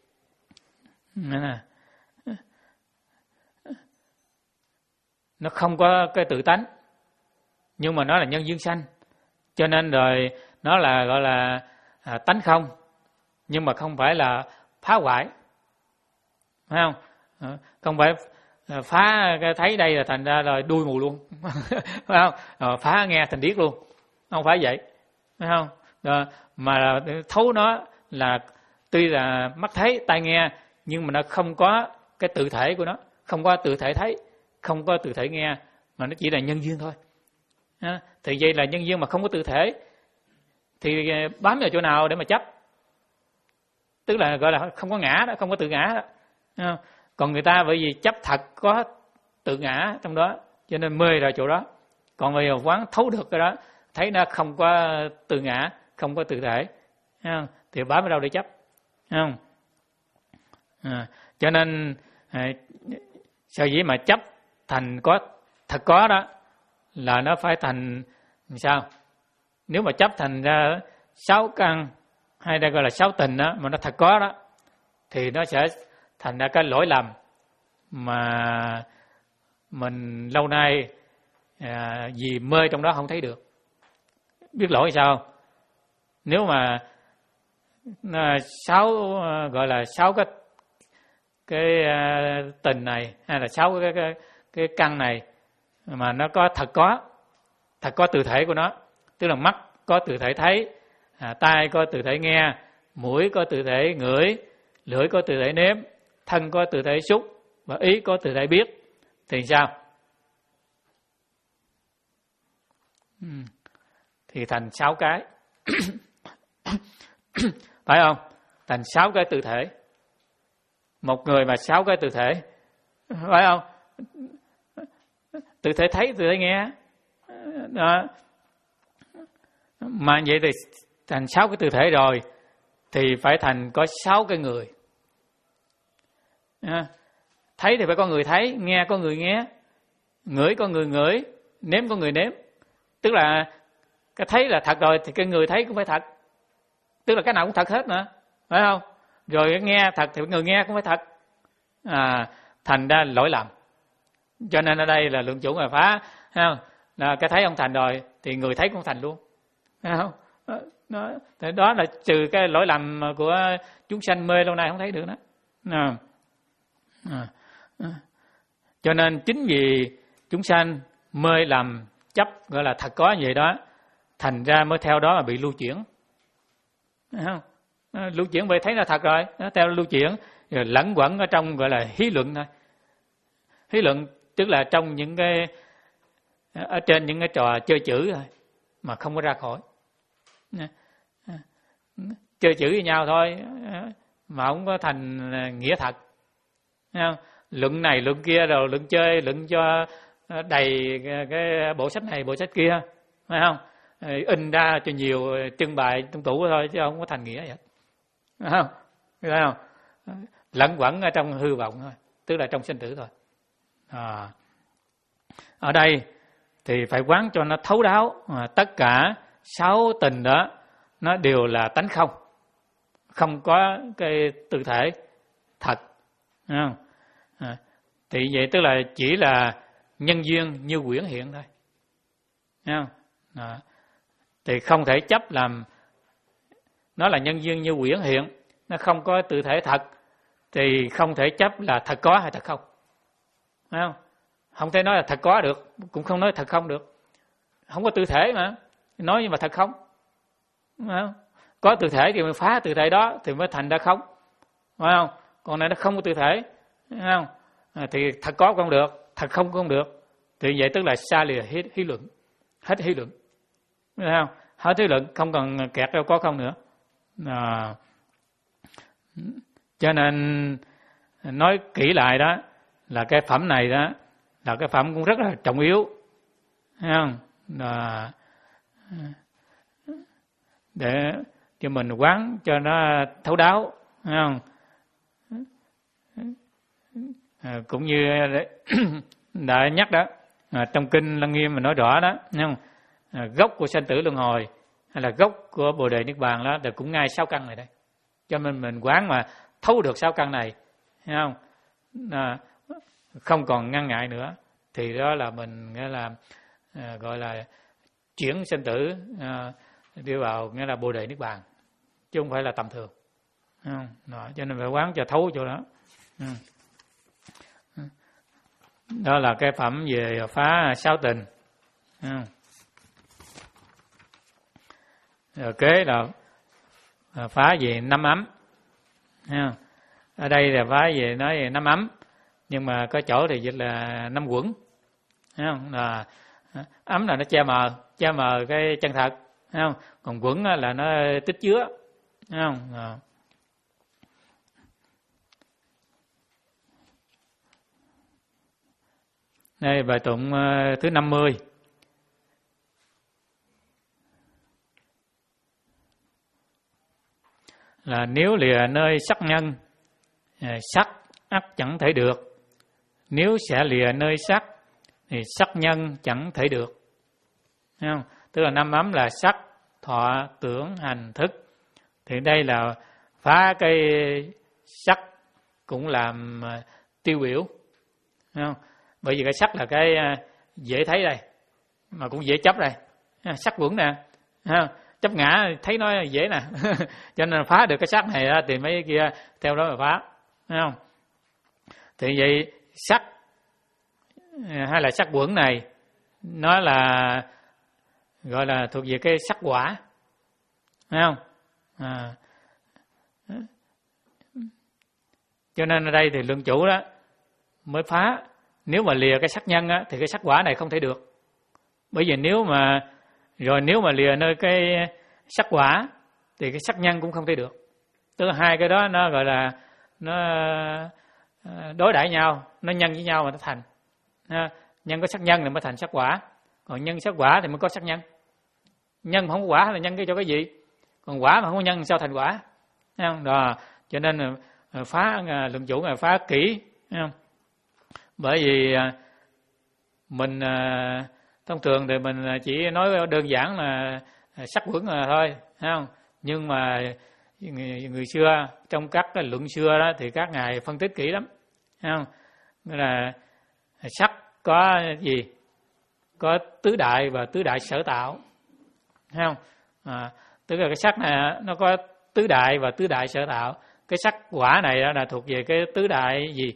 nó không có cái tự tánh, nhưng mà nó là nhân duyên sanh, cho nên rồi nó là gọi là à, tánh không, nhưng mà không phải là phá hoại, phải không? Không phải phá cái thấy đây là thành ra là đuôi mù luôn. Phải không? Rồi phá nghe thành điếc luôn. Không phải vậy. Phải không? Rồi, mà thấu nó là tuy là mắt thấy tai nghe nhưng mà nó không có cái tự thể của nó, không có tự thể thấy, không có tự thể nghe, mà nó chỉ là nhân duyên thôi. À, thì vậy là nhân duyên mà không có tự thể thì bám vào chỗ nào để mà chấp? Tức là gọi là không có ngã đó, không có tự ngã đó. À, còn người ta bởi vì chấp thật có tự ngã trong đó cho nên mê ra chỗ đó. Còn bây giờ quán thấu được cái đó, thấy nó không có tự ngã, không có tự thể, à, thì bám vào đâu để chấp? Không? À, cho nên à, sở dĩ mà chấp thành có thật có đó là nó phải thành sao? Nếu mà chấp thành ra sáu căn hay đây gọi là sáu tình đó mà nó thật có đó thì nó sẽ thành ra cái lỗi lầm mà mình lâu nay à, vì mê trong đó không thấy được. Biết lỗi sao? Nếu mà à, sáu gọi là sáu cái cái à, tình này hay là sáu cái, cái cái căn này mà nó có thật có, thật có tự thể của nó, tức là mắt có tự thể thấy, à, tai có tự thể nghe, mũi có tự thể ngửi, lưỡi có tự thể nếm, thân có tự thể xúc và ý có tự thể biết thì sao? Ừ. Thì thành sáu cái. Phải không? Thành sáu cái tự thể. Một người mà sáu cái tự thể, phải không? Tự thể thấy, tự thể nghe. Đó. Mà vậy thì thành sáu cái tự thể rồi thì phải thành có sáu cái người. À, thấy thì phải có người thấy, nghe có người nghe, ngửi có người ngửi, nếm có người nếm. Tức là cái thấy là thật rồi thì cái người thấy cũng phải thật. Tức là cái nào cũng thật hết nữa, phải không? Rồi cái nghe thật thì người nghe cũng phải thật. À, thành ra lỗi lầm. Cho nên ở đây là lượng chủ mà phá, thấy không? Là cái thấy không thành rồi thì người thấy cũng thành luôn, thấy không? Đó, đó là trừ cái lỗi lầm của chúng sanh mê lâu nay không thấy được đó. À. À. À. Cho nên chính vì chúng sanh mê lầm chấp gọi là thật có như vậy đó, thành ra mới theo đó mà bị lưu chuyển. Thấy không? À, lưu chuyển vậy thấy là thật rồi, nó theo lưu chuyển rồi lẫn quẩn ở trong gọi là hí luận thôi. Hí luận tức là trong những cái ở trên những cái trò chơi chữ thôi mà không có ra khỏi. Chơi chữ với nhau thôi mà không có thành nghĩa thật. Thấy không? Luận này luận kia rồi luận chơi luận cho đầy cái bộ sách này bộ sách kia, phải không? In ra cho nhiều trưng bày trong tủ thôi chứ không có thành nghĩa vậy. Phải không? Thấy không? Lẫn quẩn ở trong hư vọng thôi, tức là trong sinh tử thôi. À. Ở đây thì phải quán cho nó thấu đáo, à, tất cả sáu tình đó nó đều là tánh không, không có cái tự thể thật, thấy không? À, thì vậy tức là chỉ là nhân duyên như quyển hiện thôi, thấy không? À, thì không thể chấp làm nó là nhân duyên như quyển hiện, nó không có tự thể thật thì không thể chấp là thật có hay thật không, thấy không? Không thể nói là thật có được, cũng không nói thật không được, không có tự thể mà nói nhưng mà thật không, thấy không? Có tự thể thì mới phá tự thể đó thì mới thành ra không, phải không? Còn này nó không có tự thể, thấy không? À, thì thật có cũng không được, thật không cũng không được, thì vậy tức là xa lìa hí, hí luận, hết hí luận, thấy không? Hết hí luận, không còn kẹt đâu có không nữa. À, cho nên nói kỹ lại đó là cái phẩm này đó là cái phẩm cũng rất là trọng yếu, thấy không? À, để cho mình quán cho nó thấu đáo, thấy không? À, cũng như đã nhắc đó, à, trong kinh Lăng Nghiêm mà nói rõ đó, thấy không? À, gốc của sanh tử luân hồi hay là gốc của Bồ đề Niết bàn đó là cũng ngay sáu căn này đây. Cho nên mình quán mà thấu được sáu căn này, thấy không? À, không còn ngăn ngại nữa thì đó là mình nghĩa là à, gọi là chuyển sinh tử à, đưa vào nghĩa là Bồ đề Niết bàn chứ không phải là tầm thường, thấy không? Đó, cho nên phải quán cho thấu chỗ đó. Ừ. Đó là cái phẩm về phá sáu tình. Rồi kế là phá về năm ấm. Ở đây là phá về nói về năm ấm, nhưng mà có chỗ thì dịch là năm quẩn. Là ấm là nó che mờ, che mờ cái chân thật, không? Còn quẩn là nó tích chứa, không? À. Đây bài tụng thứ năm mươi. Là nếu lìa nơi sắc nhân, sắc ắt chẳng thể được. Nếu sẽ lìa nơi sắc thì sắc nhân chẳng thể được. Thấy không? Tức là năm ấm là sắc, thọ, tưởng, hành, thức. Thì đây là phá cái sắc cũng làm tiêu biểu. Thấy không? Bởi vì cái sắc là cái dễ thấy đây, mà cũng dễ chấp đây. Sắc quẩn nè, chấp ngã thấy nó dễ nè. Cho nên phá được cái sắc này thì mấy kia theo đó mà phá. Thấy không? Thì vậy sắc hay là sắc quẩn này nó là gọi là thuộc về cái sắc quả, thấy không? À. Cho nên ở đây thì lượng chủ đó mới phá. Nếu mà lìa cái sắc nhân á, thì cái sắc quả này không thể được. Bởi vì nếu mà rồi nếu mà lìa nơi cái sắc quả thì cái sắc nhân cũng không thể được. Tức là hai cái đó nó gọi là nó đối đãi nhau, nó nhân với nhau mà nó thành. Nhân có sắc nhân thì mới thành sắc quả, còn nhân sắc quả thì mới có sắc nhân. Nhân mà không có quả là nhân cái cho cái gì? Còn quả mà không có nhân sao thành quả? Thấy không? Đó. Cho nên phá lượng chủ là phá kỹ, thấy không? Bởi vì mình thông thường thì mình chỉ nói đơn giản là sắc quẩn là thôi, thấy không? Nhưng mà người, người xưa trong các cái luận xưa đó thì các ngài phân tích kỹ lắm, thấy không? Nghĩa là sắc có gì? Có tứ đại và tứ đại sở tạo, thấy không? À, tức là cái sắc này nó có tứ đại và tứ đại sở tạo. Cái sắc quả này là thuộc về cái tứ đại gì?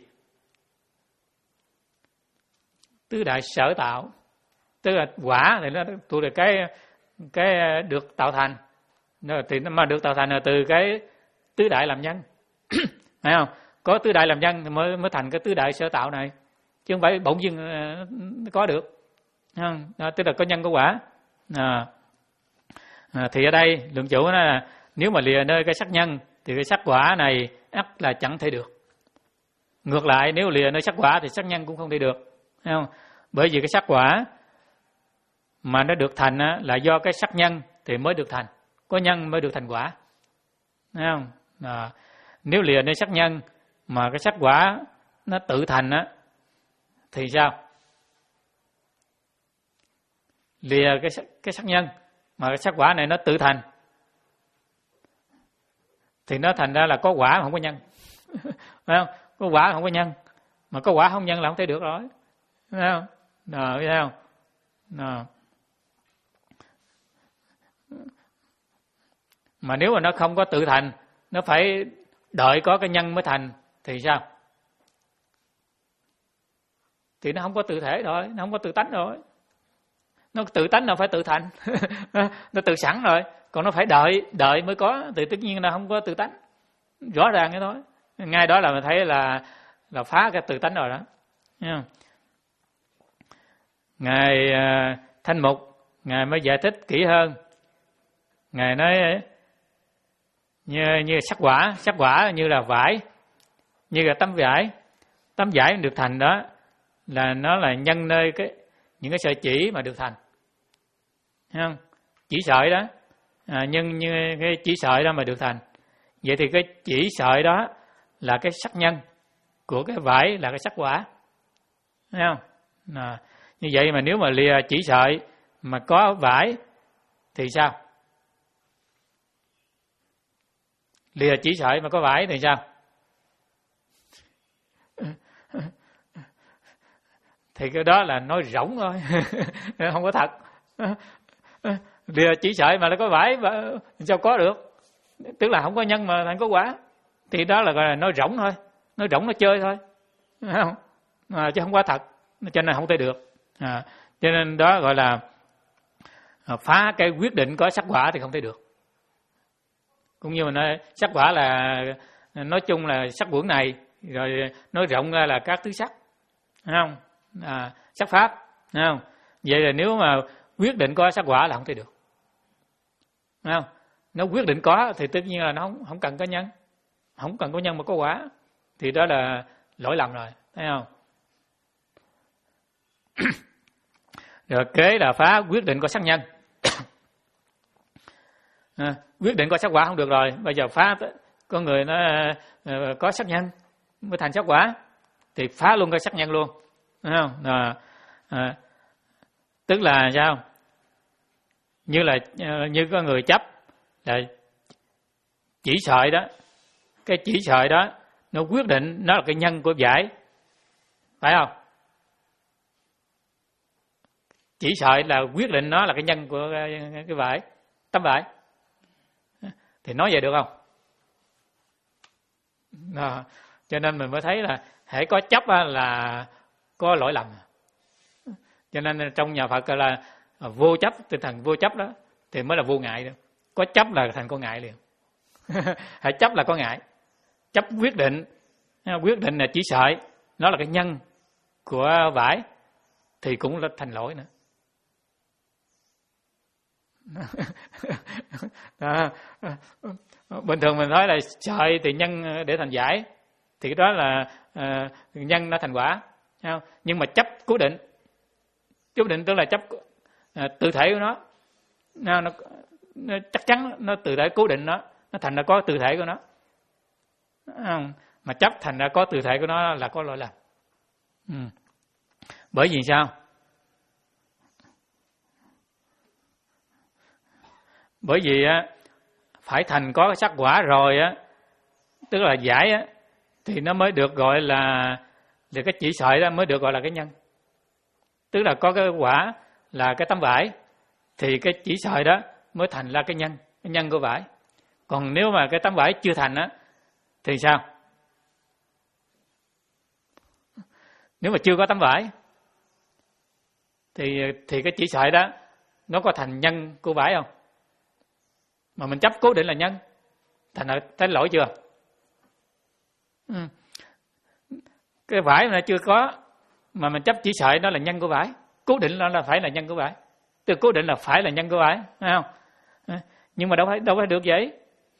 Tứ đại sở tạo. Tức là quả thì nó thuộc về cái cái được tạo thành. Thì nó mà được tạo thành là từ cái tứ đại làm nhân. Thấy không? Có tứ đại làm nhân thì mới mới thành cái tứ đại sở tạo này. Chứ không phải bỗng dưng có được. Không? Đó, tức là có nhân có quả. À. À, thì ở đây lượng chủ nói là nếu mà lìa nơi cái sắc nhân thì cái sắc quả này ắt là chẳng thể được. Ngược lại nếu lìa nơi sắc quả thì sắc nhân cũng không thể được. Thấy không? Bởi vì cái sắc quả mà nó được thành á, là do cái sắc nhân thì mới được thành. Có nhân mới được thành quả. Thấy không? À, nếu lìa nơi sắc nhân mà cái sắc quả nó tự thành á, thì sao? Lìa cái, cái sắc nhân mà cái sắc quả này nó tự thành thì nó thành ra là có quả mà không có nhân. Phải không? Có quả không có nhân, mà có quả không nhân là không thể được rồi. Thấy không? Đó, thấy không? Đó. Mà nếu mà nó không có tự thành, nó phải đợi có cái nhân mới thành thì sao? Thì nó không có tự thể rồi, nó không có tự tánh rồi. Nó tự tánh nó phải tự thành. Nó tự sẵn rồi, còn nó phải đợi đợi mới có, thì tất nhiên là không có tự tánh. Rõ ràng cái đó. Ngay đó là mình thấy là là phá cái tự tánh rồi đó. Thấy không? Ngài uh, Thanh Mục ngài mới giải thích kỹ hơn. Ngài nói như như sắc quả, sắc quả như là vải, như là tấm vải. Tấm vải được thành đó là nó là nhân nơi cái những cái sợi chỉ mà được thành. Thấy không? Chỉ sợi đó, à, nhân như cái chỉ sợi đó mà được thành. Vậy thì cái chỉ sợi đó là cái sắc nhân của cái vải, là cái sắc quả. Thấy không? À, như vậy mà nếu mà lìa chỉ sợi mà có vải thì sao? Lìa chỉ sợi mà có vải thì sao? Thì cái đó là nói rỗng thôi. Không có thật. Lìa chỉ sợi mà nó có vải sao có được? Tức là không có nhân mà thành có quả. Thì đó là gọi là nói rỗng thôi. Nói rỗng nó chơi thôi. Không? À, chứ không có thật. cho nên không thể được. À, cho nên đó gọi là phá cái quyết định có sắc quả thì không thể được. Cũng như mình nói sắc quả là nói chung là sắc quẩn này, rồi nói rộng ra là các thứ sắc, thấy không? À, sắc pháp, thấy không? Vậy là nếu mà quyết định có sắc quả là không thể được, thấy không? Nó quyết định có thì tất nhiên là nó không, không cần có nhân, không cần có nhân mà có quả, thì đó là lỗi lầm rồi, thấy không? Rồi kế là phá quyết định có sắc nhân. À, quyết định có sắc quả không được rồi, bây giờ phá con người nó uh, có sắc nhân mới thành sắc quả, thì phá luôn cái sắc nhân luôn, thấy không? À, à, tức là sao? Như là uh, như có người chấp là chỉ sợi đó, cái chỉ sợi đó nó quyết định nó là cái nhân của vải, phải không? Chỉ sợi là quyết định nó là cái nhân của cái, cái vải, tấm vải, thì nói vậy được không? À, cho nên mình mới thấy là hễ có chấp là có lỗi lầm. Cho nên trong nhà Phật là vô chấp, tinh thần vô chấp đó thì mới là vô ngại được. Có chấp là thành có ngại liền. Hãy chấp là có ngại. Chấp quyết định, quyết định là chỉ sợi, nó là cái nhân của vải thì cũng là thành lỗi nữa. Đó. Bình thường mình nói là sợi thì nhân để thành vải, thì cái đó là uh, nhân nó thành quả, không? Nhưng mà chấp cố định, cố định tức là chấp uh, tự thể của nó, nó, nó, nó chắc chắn nó tự thể cố định nó, nó thành ra có tự thể của nó, không? Mà chấp thành ra có tự thể của nó là có lỗi lầm. Ừ. Bởi vì sao? Bởi vì á, phải thành có sắc quả rồi á, tức là giải á, thì nó mới được gọi là, là cái chỉ sợi đó mới được gọi là cái nhân. Tức là có cái quả là cái tấm vải, thì cái chỉ sợi đó mới thành ra cái nhân, cái nhân của vải. Còn nếu mà cái tấm vải chưa thành á, thì sao? Nếu mà chưa có tấm vải, thì thì cái chỉ sợi đó nó có thành nhân của vải không? Mà mình chấp cố định là nhân, thành ra thấy lỗi chưa? Ừ. Cái vải mà chưa có, mà mình chấp chỉ sợi nó là nhân của vải, cố định nó là phải là nhân của vải, từ cố định là phải là nhân của vải, thấy không? Nhưng mà đâu phải đâu phải được vậy.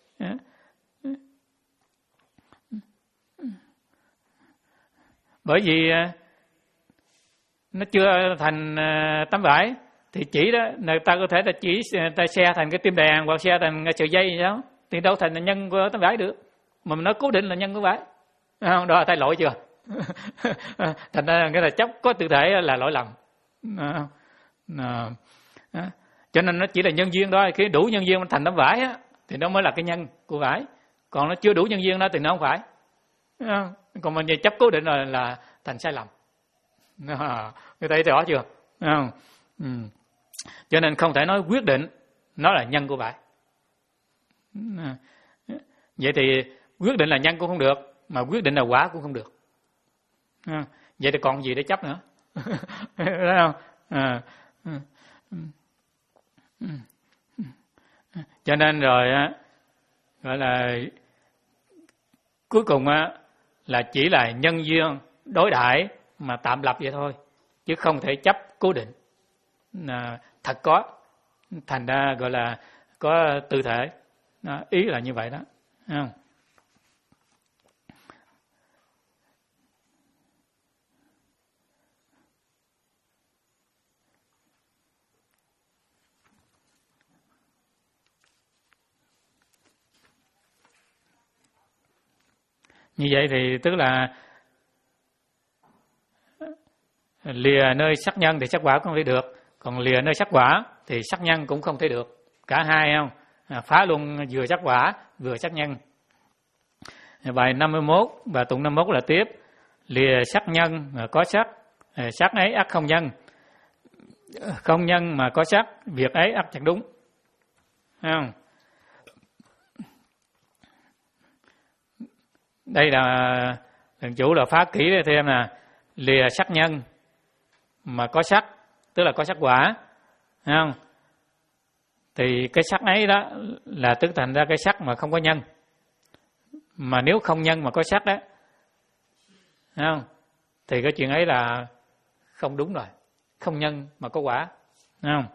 Bởi vì nó chưa thành tấm vải, thì chỉ đó người ta có thể là chỉ ta xe thành cái tim đàn hoặc xe thành cái sợi dây gì đó, thì đâu thành là nhân của tấm vải được, mà mình nói cố định là nhân của vải, không? Đó là thay lỗi chưa? Thành ra cái là chấp có tự thể là lỗi lầm. À, à, à. Cho nên nó chỉ là nhân duyên thôi, khi đủ nhân duyênมันthành tấm vải á, thì nó mới là cái nhân của vải, còn nó chưa đủ nhân duyên đó thì nó không phải. À, còn mình chấp cố định rồi là thành sai lầm. À, người ta thấy rõ chưa? À, ừ. Cho nên không thể nói quyết định nó là nhân của vải. À, vậy thì quyết định là nhân cũng không được, mà quyết định là quả cũng không được. À, vậy thì còn gì để chấp nữa? Thấy không? À, ừ, ừ, ừ, ừ. Cho nên rồi á, gọi là cuối cùng á là chỉ là nhân duyên đối đãi mà tạm lập vậy thôi, chứ không thể chấp cố định à, thật có, thành ra gọi là có tự thể. Đó, ý là như vậy đó, thấy không? Như vậy thì tức là lìa nơi sắc nhân thì sắc quả cũng không thể được, còn lìa nơi sắc quả thì sắc nhân cũng không thể được, cả hai không? À, phá luôn vừa sắc quả vừa sắc nhân. Bài năm mươi mốt và tụng năm mươi mốt là tiếp: lìa sắc nhân mà có sắc, sắc ấy ắt không nhân, không nhân mà có sắc, việc ấy ắt chẳng đúng. Thấy không? Đây là thằng chủ là phá kỹ đây thêm nè: lìa sắc nhân mà có sắc, tức là có sắc quả, thấy không? Thì cái sắc ấy đó là tức thành ra cái sắc mà không có nhân. Mà nếu không nhân mà có sắc đó, thấy không? Thì cái chuyện ấy là không đúng rồi. Không nhân mà có quả, thấy không?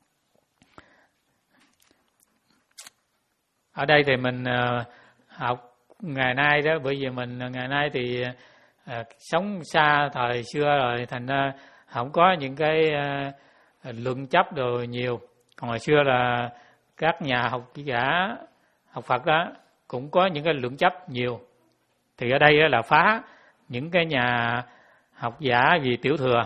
Ở đây thì mình uh, học ngày nay đó, bởi vì mình ngày nay thì uh, sống xa thời xưa rồi, thành ra không có những cái uh, luận chấp đồ nhiều. Còn hồi xưa là các nhà học giả, học Phật đó cũng có những cái luận chấp nhiều. Thì ở đây là phá những cái nhà học giả vì tiểu thừa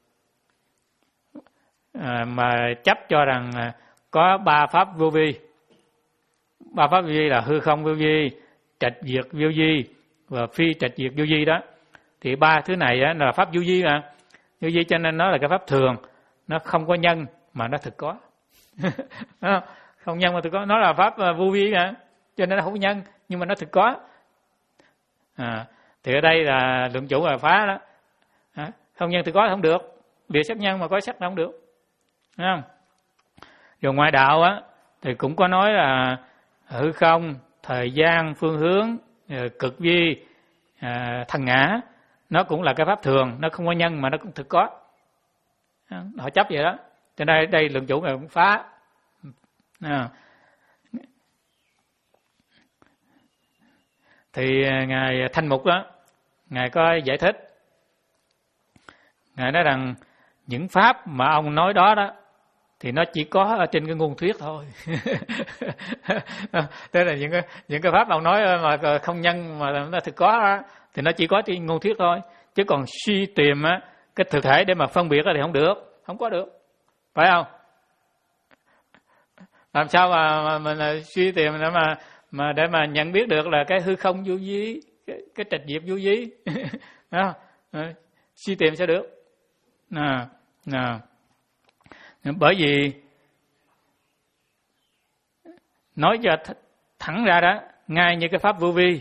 à, mà chấp cho rằng có ba pháp vô vi. Ba pháp vô vi là hư không vô vi, trạch diệt vô vi và phi trạch diệt vô vi đó. Thì ba thứ này á, là pháp vô vi mà. Vô vi cho nên nó là cái pháp thường, nó không có nhân mà nó thực có. Không nhân mà thực có, nó là pháp vô vi mà, cho nên nó không có nhân nhưng mà nó thực có. À, thì ở đây là luận chủ là phá đó. À, không nhân thực có không được, lìa sắc nhân mà có sắc là không được, thấy không? Rồi ngoại đạo á thì cũng có nói là hư không, thời gian, phương hướng, cực vi, à, thần ngã, nó cũng là cái pháp thường, nó không có nhân mà nó cũng thực có. Họ chấp vậy đó. Cho nên đây luận chủ là cũng phá. À. Thì ngài Thanh Mục đó, ngài có giải thích. Ngài nói rằng những pháp mà ông nói đó đó thì nó chỉ có ở trên cái ngôn thuyết thôi. Tức là những cái những cái pháp ông nói mà không nhân mà nó thực có đó, thì nó chỉ có trên ngôn thuyết thôi. Chứ còn suy tìm á, cái thực thể để mà phân biệt thì không được, không có được, phải không? Làm sao mà, mà mình suy tìm để mà mà để mà nhận biết được là cái hư không vô vi, cái, cái trạch diệt vô vi, đó, suy tìm sẽ được. À, à. Bởi vì nói cho th- thẳng ra đó, ngay như cái pháp vô vi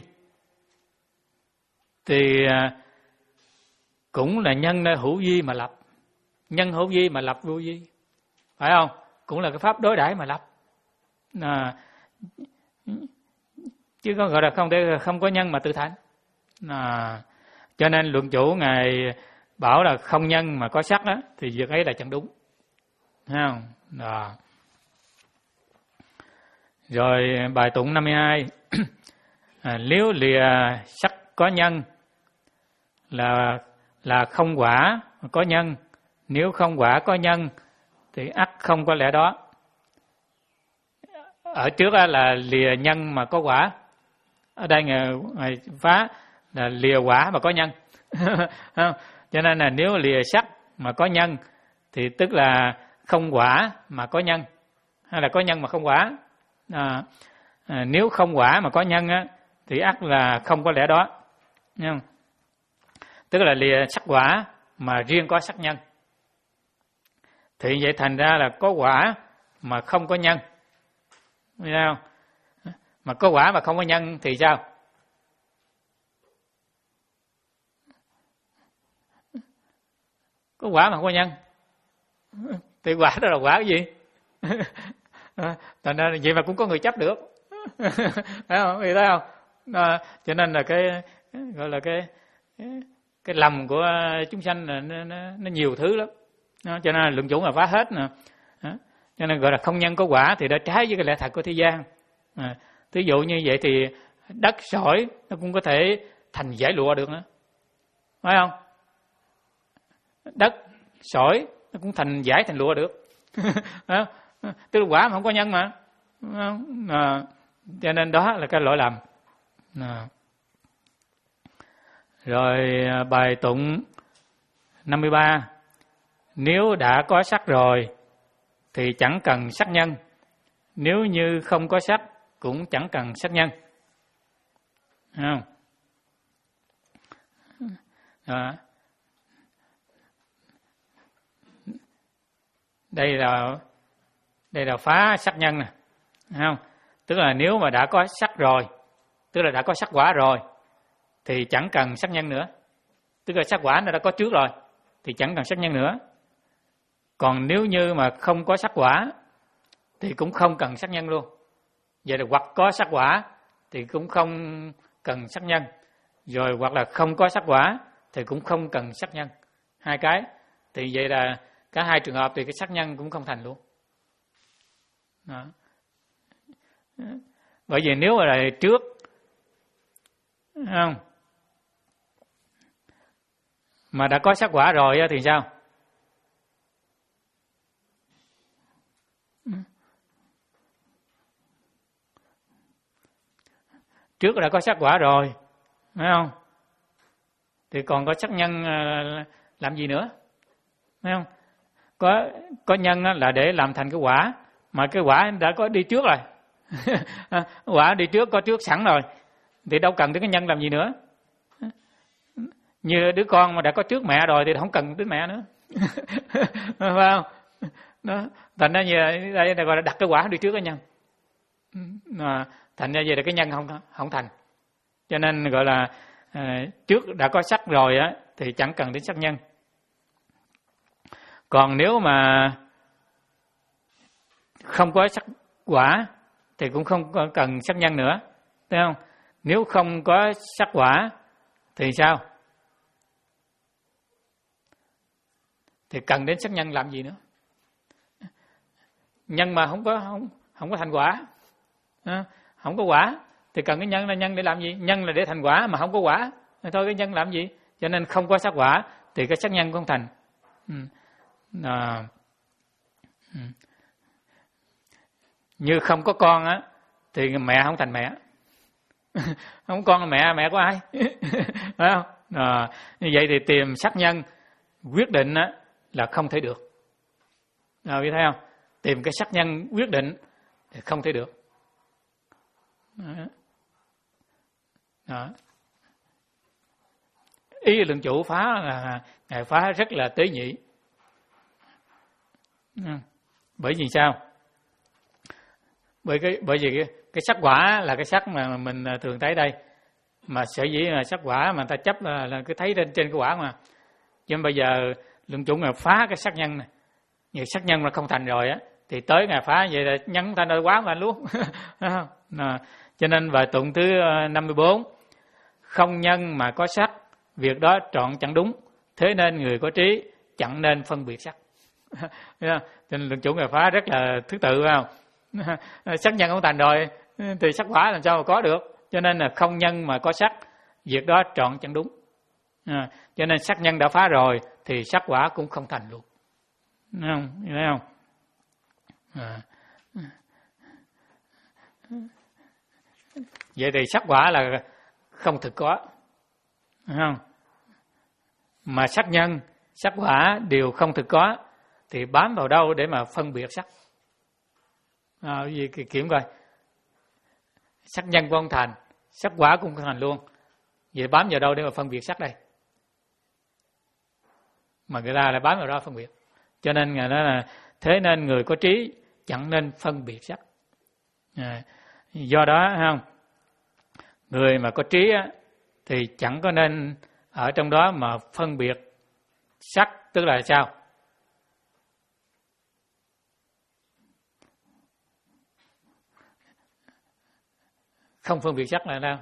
thì à, cũng là nhân hữu vi mà lập, nhân hữu vi mà lập vô vi, phải không? Cũng là cái pháp đối đãi mà lập, à, chứ có gọi là không thể không có nhân mà tự thành. À, cho nên luận chủ ngài bảo là không nhân mà có sắc đó, thì việc ấy là chẳng đúng, thấy không? À. Rồi bài tụng năm mươi hai. À, nếu lìa sắc có nhân là là không quả có nhân, nếu không quả có nhân thì ắt không có lẽ đó. Ở trước là lìa nhân mà có quả, ở đây ngài, ngài phá là lìa quả mà có nhân. Cho nên là nếu lìa sắc mà có nhân thì tức là không quả mà có nhân, hay là có nhân mà không quả. À, à, nếu không quả mà có nhân á, thì ắt là không có lẽ đó. Nghe không? Tức là lìa sắc quả mà riêng có sắc nhân. Thì vậy thành ra là có quả mà không có nhân. Thấy không? Mà có quả mà không có nhân thì sao? Có quả mà không có nhân thì quả đó là quả cái gì? Thành ra vậy mà cũng có người chấp được. Thấy không? Thấy không? À, cho nên là cái gọi là cái cái lầm của chúng sanh là nó, nó, nó nhiều thứ lắm. Đó, cho nên là luận chủ là phá hết nè. Đó, cho nên gọi là không nhân có quả thì đã trái với cái lẽ thật của thế gian. À, thí dụ như vậy thì đất sỏi nó cũng có thể thành giải lụa được nữa, phải không? Đất sỏi nó cũng thành giải thành lụa được. Đó, tức là quả mà không có nhân mà. À, cho nên đó là cái lỗi lầm. À. Rồi bài tụng năm mươi ba. Nếu đã có sắc rồi thì chẳng cần sắc nhân, nếu như không có sắc cũng chẳng cần sắc nhân. Không? À. Đây là đây là phá sắc nhân nè, không? Tức là nếu mà đã có sắc rồi, tức là đã có sắc quả rồi thì chẳng cần sắc nhân nữa. Tức là sắc quả nó đã có trước rồi thì chẳng cần sắc nhân nữa. Còn nếu như mà không có sắc quả thì cũng không cần sắc nhân luôn. Vậy là hoặc có sắc quả thì cũng không cần sắc nhân, rồi hoặc là không có sắc quả thì cũng không cần sắc nhân. Hai cái thì vậy là cả hai trường hợp thì cái sắc nhân cũng không thành luôn. Đó. Bởi vì nếu mà là trước, không, mà đã có sắc quả rồi thì sao? Trước đã có sắc quả rồi, phải không? Thì còn có sắc nhân làm gì nữa, phải không? Có có nhân là để làm thành cái quả, mà cái quả đã có đi trước rồi. Quả đi trước, có trước sẵn rồi, thì đâu cần tới cái nhân làm gì nữa. Như đứa con mà đã có trước mẹ rồi thì không cần tới mẹ nữa. Phải không? Đó. Thành ra như đây gọi là đặt cái quả đi trước cái nhân. Mà thành ra vậy là cái nhân không không thành. Cho nên gọi là à, trước đã có sắc rồi á thì chẳng cần đến sắc nhân. Còn nếu mà không có sắc quả thì cũng không cần sắc nhân nữa, thấy không? Nếu không có sắc quả thì sao? Thì cần đến sắc nhân làm gì nữa? Nhân mà không có không không có thành quả, không có quả thì cần cái nhân là nhân để làm gì? Nhân là để thành quả mà không có quả thì thôi cái nhân làm gì? Cho nên không có sắc quả thì cái sắc nhân cũng không thành. Ừ. À. Ừ. Như không có con á thì mẹ không thành mẹ. Không có con mẹ, mẹ của ai? Phải không? À, như vậy thì tìm sắc nhân quyết định á là không thể được. À, biết thấy không? Tìm cái sắc nhân quyết định thì không thể được. Đó. Đó. Ý Lượng Chủ phá là ngài phá rất là tế nhị. Bởi vì sao? Bởi cái bởi vì cái, cái sắc quả là cái sắc mà mình thường thấy đây, mà sở dĩ là sắc quả mà ta chấp là, là cứ thấy trên trên cái quả mà. Chứ bây giờ Lượng Chủ ngài phá cái sắc nhân này, nhiều sắc nhân mà không thành rồi á thì tới ngài phá vậy là nhân thành rồi quá mà luôn. À, cho nên bài tụng thứ năm mươi bốn, không nhân mà có sắc, việc đó trọn chẳng đúng, thế nên người có trí chẳng nên phân biệt sắc. Cho nên Lượng Chủ ngài phá rất là thứ tự, phải không? Sắc nhân không thành rồi thì sắc quả làm sao mà có được. Cho nên là không nhân mà có sắc, việc đó trọn chẳng đúng. À, cho nên sắc nhân đã phá rồi thì sắc quả cũng không thành luôn. Thấy không? Thấy không? À. Vậy thì sắc quả là không thực có, thấy không? Mà sắc nhân, sắc quả đều không thực có thì bám vào đâu để mà phân biệt sắc? À, gì kiểm coi, sắc nhân cũng không thành, sắc quả cũng không thành luôn. Vậy bám vào đâu để mà phân biệt sắc đây? Mà người ta lại bám vào đó phân biệt. Cho nên người nói là thế nên người có trí chẳng nên phân biệt sắc. À, do đó không, người mà có trí á, thì chẳng có nên ở trong đó mà phân biệt sắc, tức là sao? Không phân biệt sắc là sao?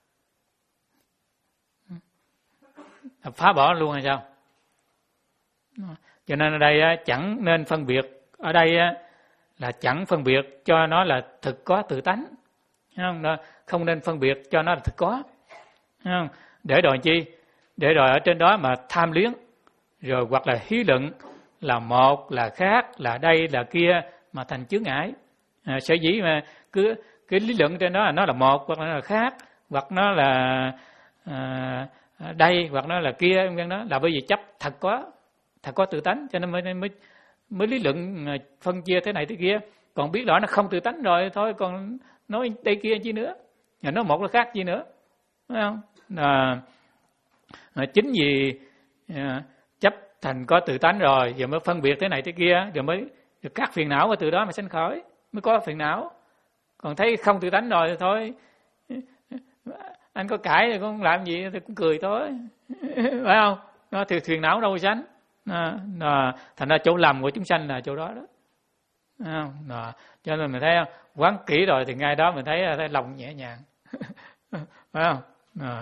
Phá bỏ luôn hay sao? Cho nên ở đây á, chẳng nên phân biệt. Ở đây á, là chẳng phân biệt cho nó là thực có tự tánh, không? Không nên phân biệt cho nó là thực có, không? Để đòi chi? Để đòi ở trên đó mà tham luyến, rồi hoặc là hí luận là một, là khác, là đây, là kia mà thành chướng ngại. À, sở dĩ mà cứ cái lý luận trên đó là nó là một, hoặc là nó là khác, hoặc nó là à, đây, hoặc nó là kia, đó là bởi vì chấp thật có, thật có tự tánh, cho nên mới mới mới lý luận phân chia thế này thế kia. Còn biết rõ nó không tự tánh rồi thôi, còn nói đây kia chi nữa, nói một là khác chi nữa, phải không? À, chính vì à, chấp thành có tự tánh rồi, giờ mới phân biệt thế này thế kia, rồi mới rồi các phiền não từ đó mà sanh khởi, mới có phiền não. Còn thấy không tự tánh rồi thì thôi, anh có cãi thì cũng làm gì thì cũng cười thôi, phải không? Nó thì phiền não đâu sanh, nó, nó, thành ra chỗ lầm của chúng sanh là chỗ đó đó. Đó. Cho nên mình thấy quán kỹ rồi thì ngay đó mình thấy, thấy lòng nhẹ nhàng. Phải không? Đó.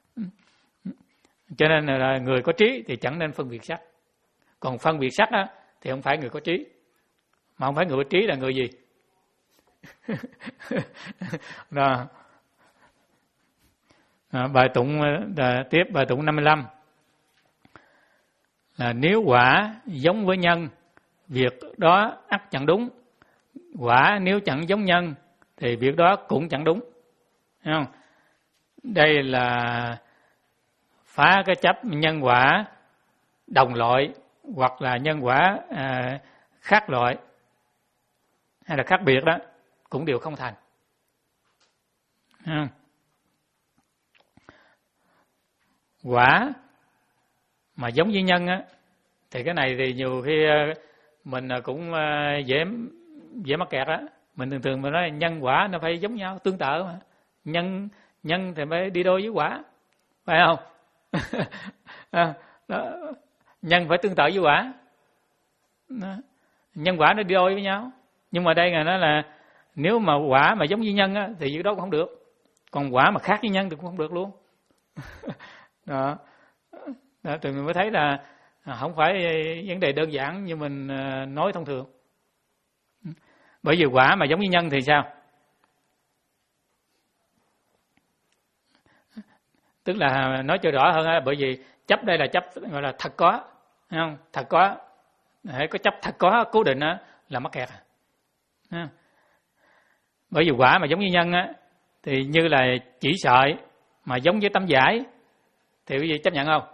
Cho nên là người có trí thì chẳng nên phân biệt sắc. Còn phân biệt sắc á, thì không phải người có trí. Mà không phải người có trí là người gì? Đó. Đó, bài tụng à, tiếp bài tụng năm mươi lăm là nếu quả giống với nhân, việc đó ắt chẳng đúng. Quả nếu chẳng giống nhân thì việc đó cũng chẳng đúng. Thấy không? Đây là phá cái chấp nhân quả đồng loại hoặc là nhân quả à, khác loại hay là khác biệt đó cũng đều không thành. Thấy không? Quả mà giống với nhân á thì cái này thì nhiều khi mình cũng dễ dễ mắc kẹt á. Mình thường thường mình nói nhân quả nó phải giống nhau, tương tự mà. Nhân nhân thì phải đi đôi với quả, phải không? À, đó. Nhân phải tương tự với quả. Đó. Nhân quả nó đi đôi với nhau. Nhưng mà đây là nó là nếu mà quả mà giống với nhân á thì việc đó cũng không được. Còn quả mà khác với nhân thì cũng không được luôn. Đó. Đó, thì mình mới thấy là không phải vấn đề đơn giản như mình nói thông thường. Bởi vì quả mà giống với nhân thì sao? Tức là nói cho rõ hơn á, bởi vì chấp đây là chấp gọi là thật có, thấy không? Thật có, hãy có chấp thật có cố định á là mắc kẹt. Bởi vì quả mà giống như nhân á thì như là chỉ sợi mà giống với tấm vải thì quý vị chấp nhận không?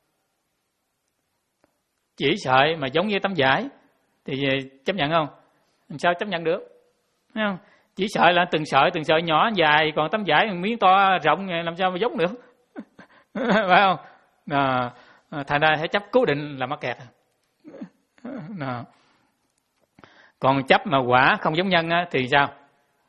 Chỉ sợi mà giống như tấm vải thì chấp nhận không? Làm sao chấp nhận được? Thấy không? Chỉ sợi là từng sợi từng sợi nhỏ dài, còn tấm vải miếng to rộng làm sao mà giống được? Phải không? À, thành ra phải chấp cố định là mắc kẹt. À. Còn chấp mà quả không giống nhân á, thì sao?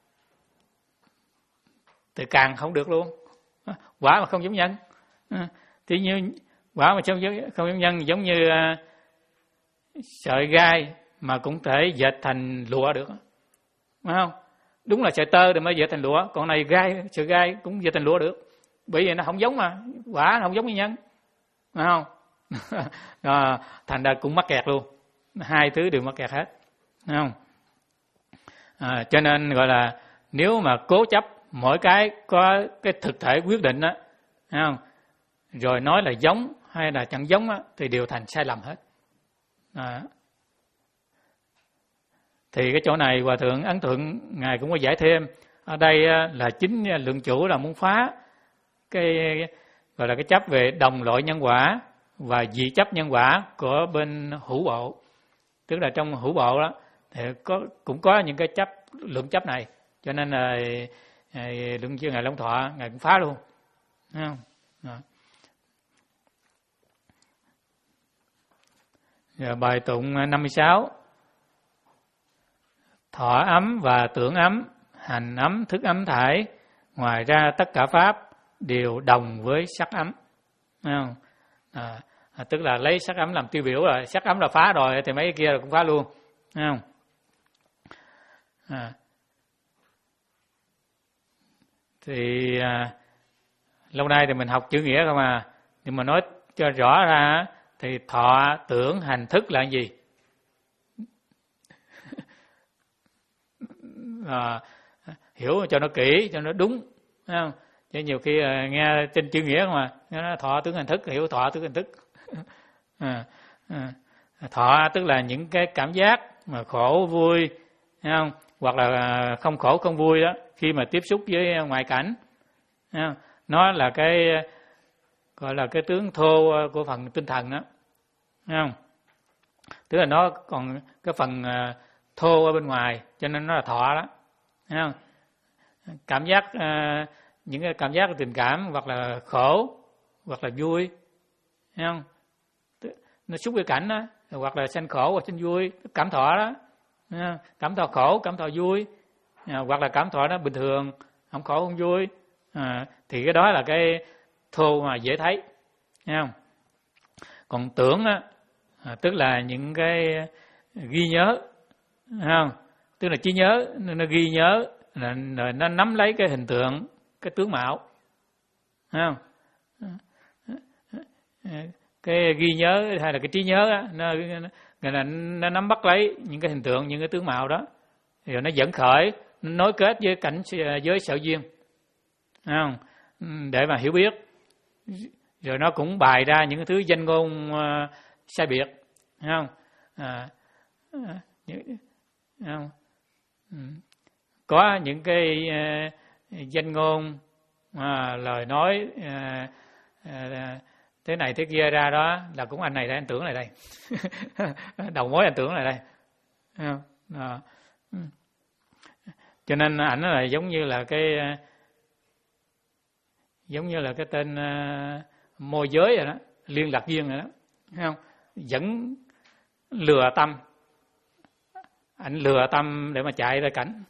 Thì càng không được luôn. Quả mà không giống nhân. À, thì như quả mà không giống, không giống nhân giống như uh, sợi gai mà cũng thể dệt thành lụa được. Phải không? Đúng là sợi tơ thì mới dệt thành lụa, còn này gai, sợi gai cũng dệt thành lụa được. Bởi vì nó không giống mà, quả nó không giống như nhân. Phải không? À, thành ra cũng mắc kẹt luôn. Hai thứ đều mắc kẹt hết. Phải không? À, cho nên gọi là nếu mà cố chấp mỗi cái có cái thực thể quyết định đó, phải không? Rồi nói là giống hay là chẳng giống đó, thì đều thành sai lầm hết. À. Thì cái chỗ này Hòa Thượng Ấn Thuận Ngài cũng có giải thêm. Ở đây là chính lượng chủ là muốn phá cái gọi là cái chấp về đồng loại nhân quả và dị chấp nhân quả của bên hữu bộ. Tức là trong hữu bộ đó thì có cũng có những cái chấp lượng chấp này, cho nên là lượng chư Ngài Long Thọ Ngài cũng phá luôn. Thấy không? Đó. Rồi bài tụng năm mươi sáu. Thọ ấm và tưởng ấm, hành ấm, thức ấm thải, ngoài ra tất cả pháp đều đồng với sắc ấm. Thấy không? À, à, tức là lấy sắc ấm làm tiêu biểu rồi, sắc ấm là phá rồi thì mấy cái kia là cũng phá luôn. Thấy không? À. Thì à, lâu nay thì mình học chữ nghĩa không à, nhưng mà nói cho rõ ra thì thọ, tưởng, hành, thức là gì? À, hiểu cho nó kỹ, cho nó đúng, thấy không? Chứ nhiều khi à, nghe trên chữ nghĩa không à, nó thọ, tưởng, hành, thức, hiểu thọ, tưởng, hành, thức. À, à, thọ tức là những cái cảm giác mà khổ, vui, thấy không? Hoặc là không khổ, không vui đó, khi mà tiếp xúc với ngoại cảnh. Thấy không? Nó là cái gọi là cái tướng thô của phần tinh thần đó. Thấy không? Tức là nó còn cái phần thô ở bên ngoài, cho nên nó là thọ đó. Thấy không? Cảm giác, những cái cảm giác tình cảm hoặc là khổ hoặc là vui. Thấy không? Nó xúc cái cảnh đó, hoặc là sanh khổ hoặc sanh vui, cảm thọ đó. Cảm thọ khổ, cảm thọ vui, hoặc là cảm thọ nó bình thường, không khổ không vui. À, thì cái đó là cái thô mà dễ thấy. Thấy không? Còn tưởng á, à, tức là những cái ghi nhớ, không? Tức là trí nhớ, nó ghi nhớ, là, là nó nắm lấy cái hình tượng, cái tướng mạo, không? Cái ghi nhớ hay là cái trí nhớ đó, nó, nó, nó, nó nắm bắt lấy những cái hình tượng, những cái tướng mạo đó, rồi nó dẫn khởi, nó nối kết với cảnh với sở duyên, không? Để mà hiểu biết, rồi nó cũng bày ra những cái thứ danh ngôn uh, sai biệt, không? À, à, không? Có những cái uh, danh ngôn, à, lời nói uh, uh, thế này thế kia ra đó là cũng anh này đây, anh tưởng lại đây, đầu mối anh tưởng lại đây, không? À, cho nên ảnh là giống như là cái giống như là cái tên uh, môi giới rồi đó, liên lạc viên rồi đó, thấy không? Dẫn lừa tâm, ảnh lừa tâm để mà chạy ra cảnh,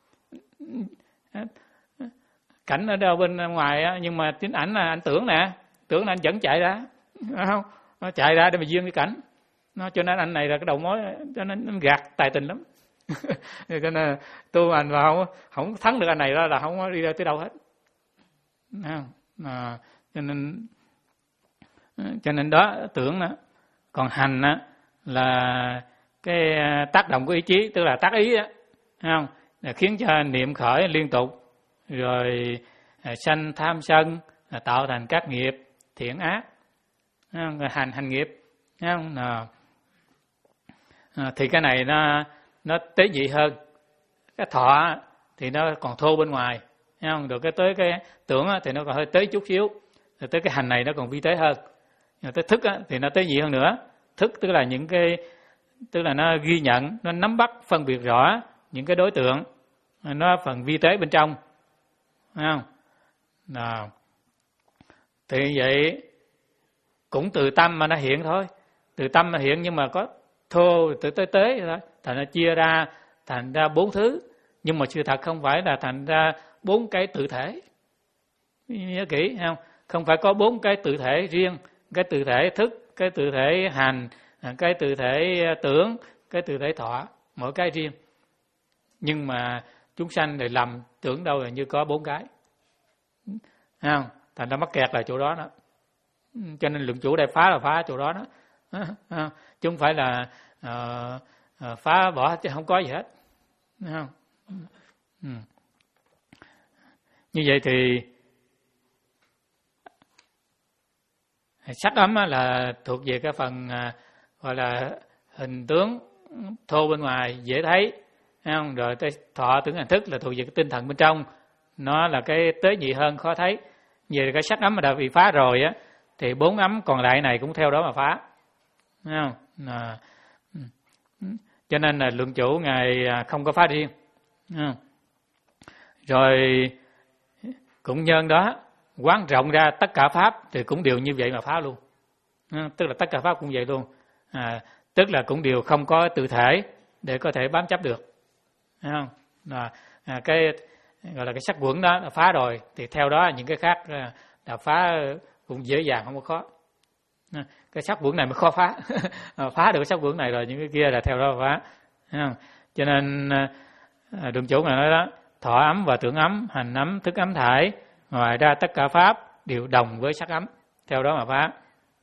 cảnh ở đâu bên ngoài á, nhưng mà chính ảnh là anh tưởng nè, tưởng là anh dẫn chạy ra, không? Nó chạy ra để mà duyên cái cảnh, nó cho nên anh này là cái đầu mối, cho nên anh gạt tài tình lắm. Cho nên tu hành mà không không thắng được anh này đó là không có đi ra tới đâu hết, không? À, cho nên cho nên đó tưởng đó. Còn hành á là cái tác động của ý chí, tức là tác ý á, không? Là khiến cho niệm khởi liên tục, rồi sanh tham sân, tạo thành các nghiệp thiện ác, không? Rồi hành hành nghiệp, không? À, thì cái này nó nó tế nhị hơn. Cái thọ thì nó còn thô bên ngoài, không? Rồi cái tới cái tưởng thì nó còn hơi tế chút xíu, rồi tới cái hành này nó còn vi tế hơn. Rồi tới thức thì nó tế nhị hơn nữa. Thức tức là những cái, tức là nó ghi nhận, nó nắm bắt, phân biệt rõ những cái đối tượng, nó phần vi tế bên trong, không? Nào, thì vậy cũng từ tâm mà nó hiện thôi, từ tâm mà hiện, nhưng mà có thô từ tới tế thôi, thành nó chia ra thành ra bốn thứ, nhưng mà sự thật không phải là thành ra bốn cái tự thể. Nhớ kỹ, không? Không phải có bốn cái tự thể riêng, cái tự thể thức, cái tự thể hành, cái tự thể tưởng, cái tự thể thọ, mỗi cái riêng. Nhưng mà chúng sanh thì lầm tưởng đâu là như có bốn cái, không? Thành ra mắc kẹt là chỗ đó đó. Cho nên lượng chủ đây phá là phá chỗ đó đó, chứ không phải là uh, uh, phá bỏ chứ không có gì hết, không? Ừ. Như vậy thì sắc ấm là thuộc về cái phần uh, gọi là hình tướng thô bên ngoài dễ thấy, không? Rồi tới thọ tưởng hành thức là thuộc về cái tinh thần bên trong, nó là cái tế nhị hơn khó thấy. Về cái sắc ấm mà đã bị phá rồi á, thì bốn ấm còn lại này cũng theo đó mà phá, không? À, cho nên là lượng chủ ngài không có phá riêng, không? Rồi cũng nhân đó quán rộng ra tất cả pháp thì cũng đều như vậy mà phá luôn, tức là tất cả pháp cũng vậy luôn, à, tức là cũng đều không có tự thể để có thể bám chấp được, không? À, à, cái gọi là cái sắc quẩn đó là phá rồi thì theo đó những cái khác là phá cũng dễ dàng, không có khó. Cái sắc quẩn này mới khó phá. Phá được cái sắc quẩn này rồi những cái kia là theo đó phá, không? Cho nên đường chủ này nói đó, thọ ấm và tưởng ấm, hành ấm, thức ấm thải, ngoài ra tất cả pháp đều đồng với sắc ấm, theo đó mà phá.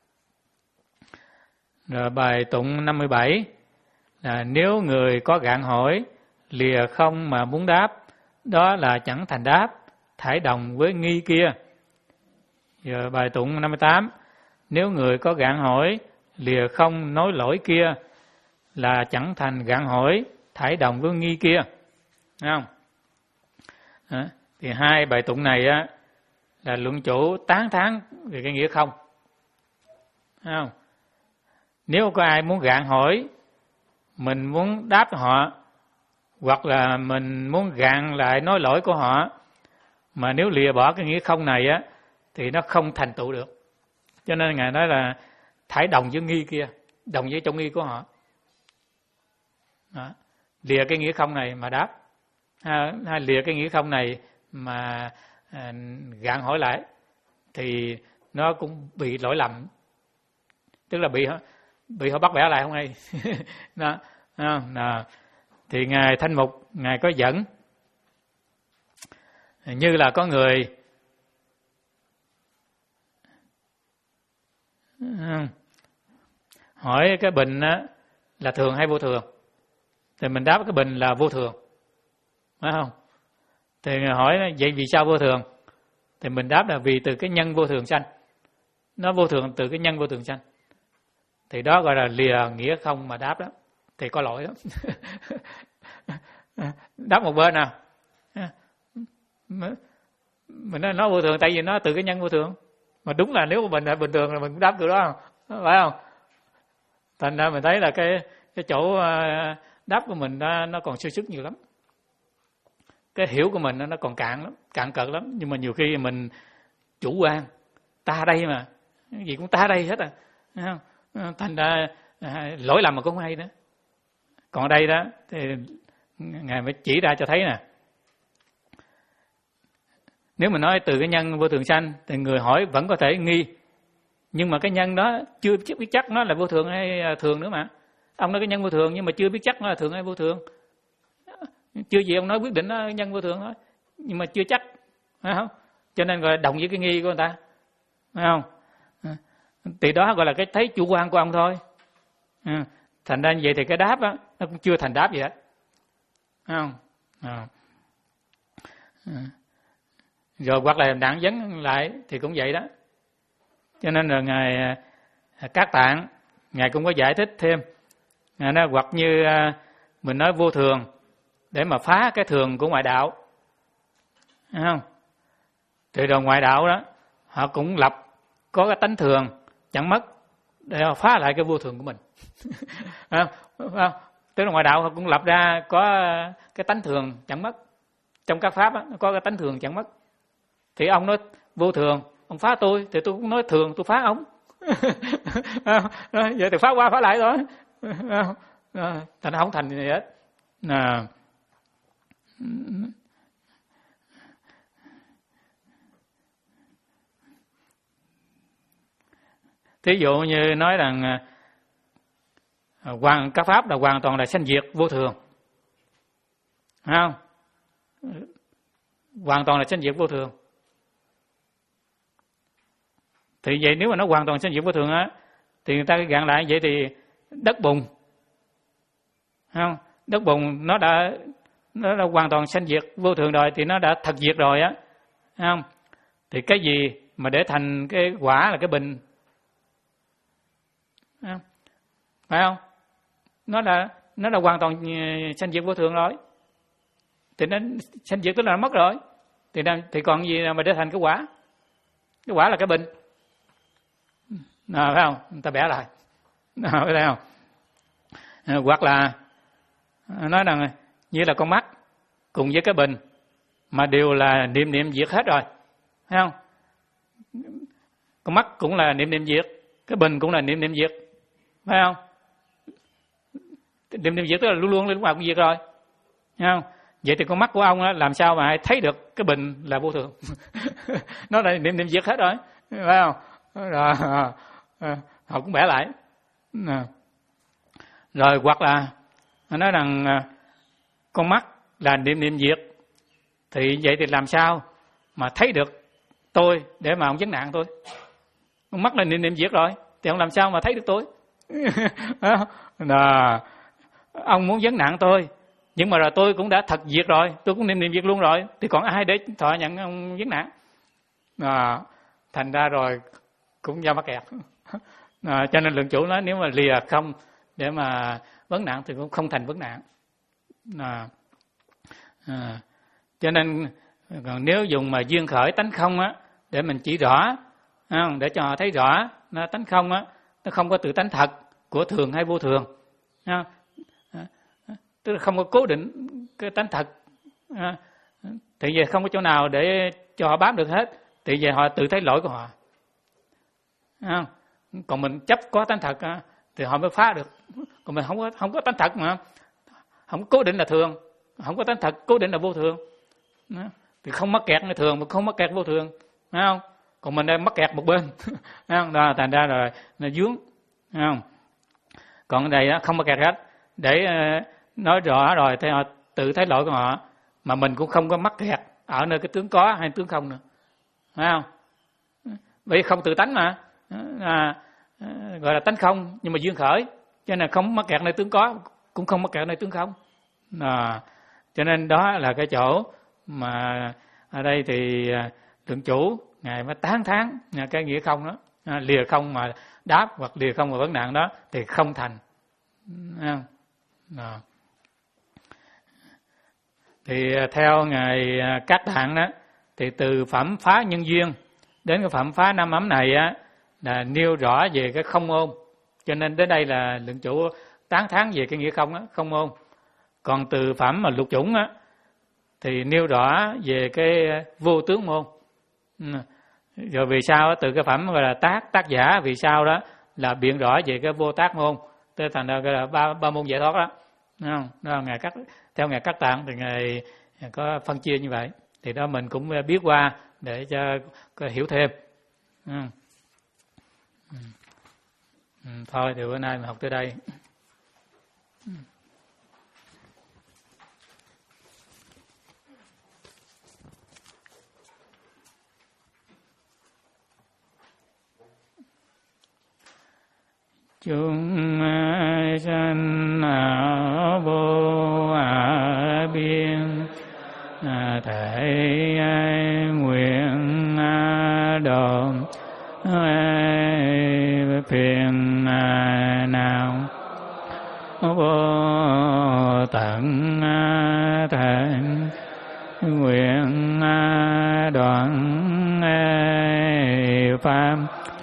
Rồi bài tụng năm mươi bảy là nếu người có gạn hỏi lìa không mà muốn đáp, đó là chẳng thành đáp, thải đồng với nghi kia. Rồi bài tụng năm mươi tám, nếu người có gạn hỏi lìa không nói lỗi kia, là chẳng thành gạn hỏi, thải đồng với nghi kia, thấy không? À, thì hai bài tụng này á là luận chủ tán thán về cái nghĩa không, thấy không? Nếu có ai muốn gạn hỏi, mình muốn đáp họ, hoặc là mình muốn gạn lại nói lỗi của họ, mà nếu lìa bỏ cái nghĩa không này á thì nó không thành tựu được. Cho nên ngài nói là thải đồng với nghi kia, đồng với trong nghi của họ. Đó. Lìa cái nghĩa không này mà đáp, hay, hay lìa cái nghĩa không này mà à, gạn hỏi lại, thì nó cũng bị lỗi lầm, tức là bị bị họ bắt bẻ lại không hay. Đó, đó. Thì ngài Thanh Mục ngài có dẫn như là có người hỏi cái bình á, là thường hay vô thường, thì mình đáp cái bình là vô thường, phải không? Thì hỏi vậy vì sao vô thường, thì mình đáp là vì từ cái nhân vô thường sanh, nó vô thường từ cái nhân vô thường sanh, thì đó gọi là lìa nghĩa không mà đáp đó, thì có lỗi lắm. Đáp một bên nào mình nói nó vô thường tại vì nó từ cái nhân vô thường, mà đúng là nếu mà mình là bình thường là mình cũng đáp kiểu đó, phải không? Thành ra mình thấy là cái cái chỗ đáp của mình nó, nó còn sơ sức nhiều lắm, cái hiểu của mình nó còn cạn lắm, cạn cợt lắm. Nhưng mà nhiều khi mình chủ quan, ta đây mà, cái gì cũng ta đây hết à, thành ra lỗi lầm mà cũng không hay nữa. Còn ở đây đó thì ngài mới chỉ ra cho thấy nè, nếu mà nói từ cái nhân vô thường sanh thì người hỏi vẫn có thể nghi, nhưng mà cái nhân đó chưa biết chắc nó là vô thường hay thường nữa mà. Ông nói cái nhân vô thường nhưng mà chưa biết chắc nó là thường hay vô thường, chưa gì ông nói quyết định nó nhân vô thường thôi, nhưng mà chưa chắc, phải không? Cho nên gọi là đồng với cái nghi của người ta, phải không? Thì đó gọi là cái thấy chủ quan của ông thôi. Thành ra như vậy thì cái đáp á nó cũng chưa thành đáp gì hết, phải không? À. Rồi hoặc là đặng vấn lại thì cũng vậy đó. Cho nên là ngài Các Tạng ngài cũng có giải thích thêm, ngài nói hoặc như mình nói vô thường để mà phá cái thường của ngoại đạo, thấy không? Thì rồi ngoại đạo đó họ cũng lập có cái tánh thường chẳng mất để họ phá lại cái vô thường của mình. Không? Không? Tức là ngoại đạo họ cũng lập ra có cái tánh thường chẳng mất, trong các pháp đó, có cái tánh thường chẳng mất. Thì ông nói vô thường, ông phá tôi, thì tôi cũng nói thường, tôi phá ông. Vậy thì phá qua phá lại thôi. Thành không thành gì hết. À. Thí dụ như nói rằng hoàn các pháp là hoàn toàn là sanh diệt vô thường, phải không? Hoàn toàn là sanh diệt vô thường. Thì vậy nếu mà nó hoàn toàn sanh diệt vô thường á, thì người ta gạn lại vậy thì đất bùn, phải không? Đất bùn nó đã nó đã hoàn toàn sanh diệt vô thường rồi, thì nó đã thật diệt rồi á, phải không? Thì cái gì mà để thành cái quả là cái bình, phải không? Phải không? Nó đã nó đã hoàn toàn sanh diệt vô thường rồi, thì nó sanh diệt tức là nó mất rồi, thì thì còn gì mà để thành cái quả? Cái quả là cái bình. À, phải không? Người ta bẻ lại. À, phải thấy không? À, hoặc là nói rằng như là con mắt cùng với cái bình mà đều là niệm niệm diệt hết rồi, thấy không? Con mắt cũng là niệm niệm diệt, cái bình cũng là niệm niệm diệt, phải không? Niệm niệm diệt tức là luôn luôn lúc nào cũng diệt rồi, thấy không? Vậy thì con mắt của ông á, làm sao mà thấy được cái bình là vô thường? Nó là niệm niệm diệt hết rồi, phải không? Rồi à, họ cũng bẻ lại. À. Rồi hoặc là nói rằng à, con mắt là niệm niệm diệt, thì vậy thì làm sao mà thấy được tôi để mà ông vấn nạn tôi? Con mắt là niệm niệm diệt rồi, thì ông làm sao mà thấy được tôi? À, ông muốn vấn nạn tôi, nhưng mà rồi tôi cũng đã thật diệt rồi, tôi cũng niệm niệm diệt luôn rồi, thì còn ai để thọ nhận ông vấn nạn? À, thành ra rồi cũng do mắc kẹt. À, cho nên lượng chủ nói nếu mà lìa không để mà vấn nạn thì cũng không thành vấn nạn. À, à, cho nên còn nếu dùng mà duyên khởi tánh không á để mình chỉ rõ, không? Để cho họ thấy rõ nó tánh không á, nó không có tự tánh thật của thường hay vô thường, à, à, tức là không có cố định cái tánh thật, à, thì về không có chỗ nào để cho họ bám được hết, thì về họ tự thấy lỗi của họ. À, còn mình chấp có tánh thật à, thì họ mới phá được. Còn mình không có không có tánh thật mà không cố định là thường, không có tánh thật cố định là vô thường, à, thì không mắc kẹt là thường mà không mắc kẹt vô thường, phải không? Còn mình đang mắc kẹt một bên, phải không? Đó, thành ra rồi là vướng, phải không? Còn ở đây đó, không mắc kẹt hết, để uh, nói rõ rồi thì họ tự thấy lỗi của họ, mà mình cũng không có mắc kẹt ở nơi cái tướng có hay tướng không nữa, phải không? Bởi vì không tự tánh mà, à, gọi là tánh không nhưng mà duyên khởi, cho nên không mắc kẹt nơi tướng có, cũng không mắc kẹt nơi tướng không. À, cho nên đó là cái chỗ mà ở đây thì Thượng Chủ ngài mới tán thán cái nghĩa không đó, à, lìa không mà đáp hoặc lìa không mà vấn nạn đó thì không thành. À, à. Thì theo ngài Các Tạng đó, thì từ phẩm phá nhân duyên đến cái phẩm phá năm ấm này á là nêu rõ về cái không ôn, cho nên đến đây là Lượng Chủ tán thán về cái nghĩa không á, không ôn. Còn từ phẩm mà lục chủng á thì nêu rõ về cái vô tướng môn. Rồi vì sao từ cái phẩm gọi là tác tác giả, vì sao đó là biện rõ về cái vô tác môn, tới thành ra gọi là ba ba môn giải thoát đó. Đúng không? Đó là ngài Các, theo ngài Các Tạng thì ngài có phân chia như vậy, thì đó mình cũng biết qua để cho có hiểu thêm. Ừ. Ừ, thôi thì bữa nay mình học tới đây. Chúng sanh ở vô a biên thể nguyện độ phiền nào vô tận thể nguyện đoạn pháp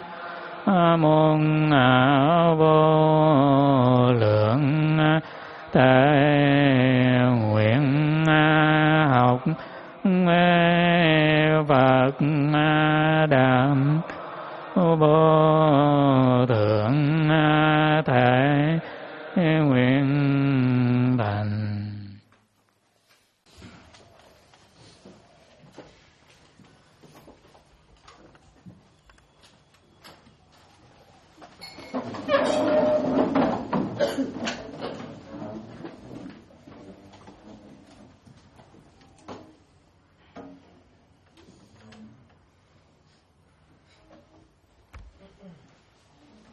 môn vô lượng thể nguyện học Phật đàm vô thượng thể nguyện thành.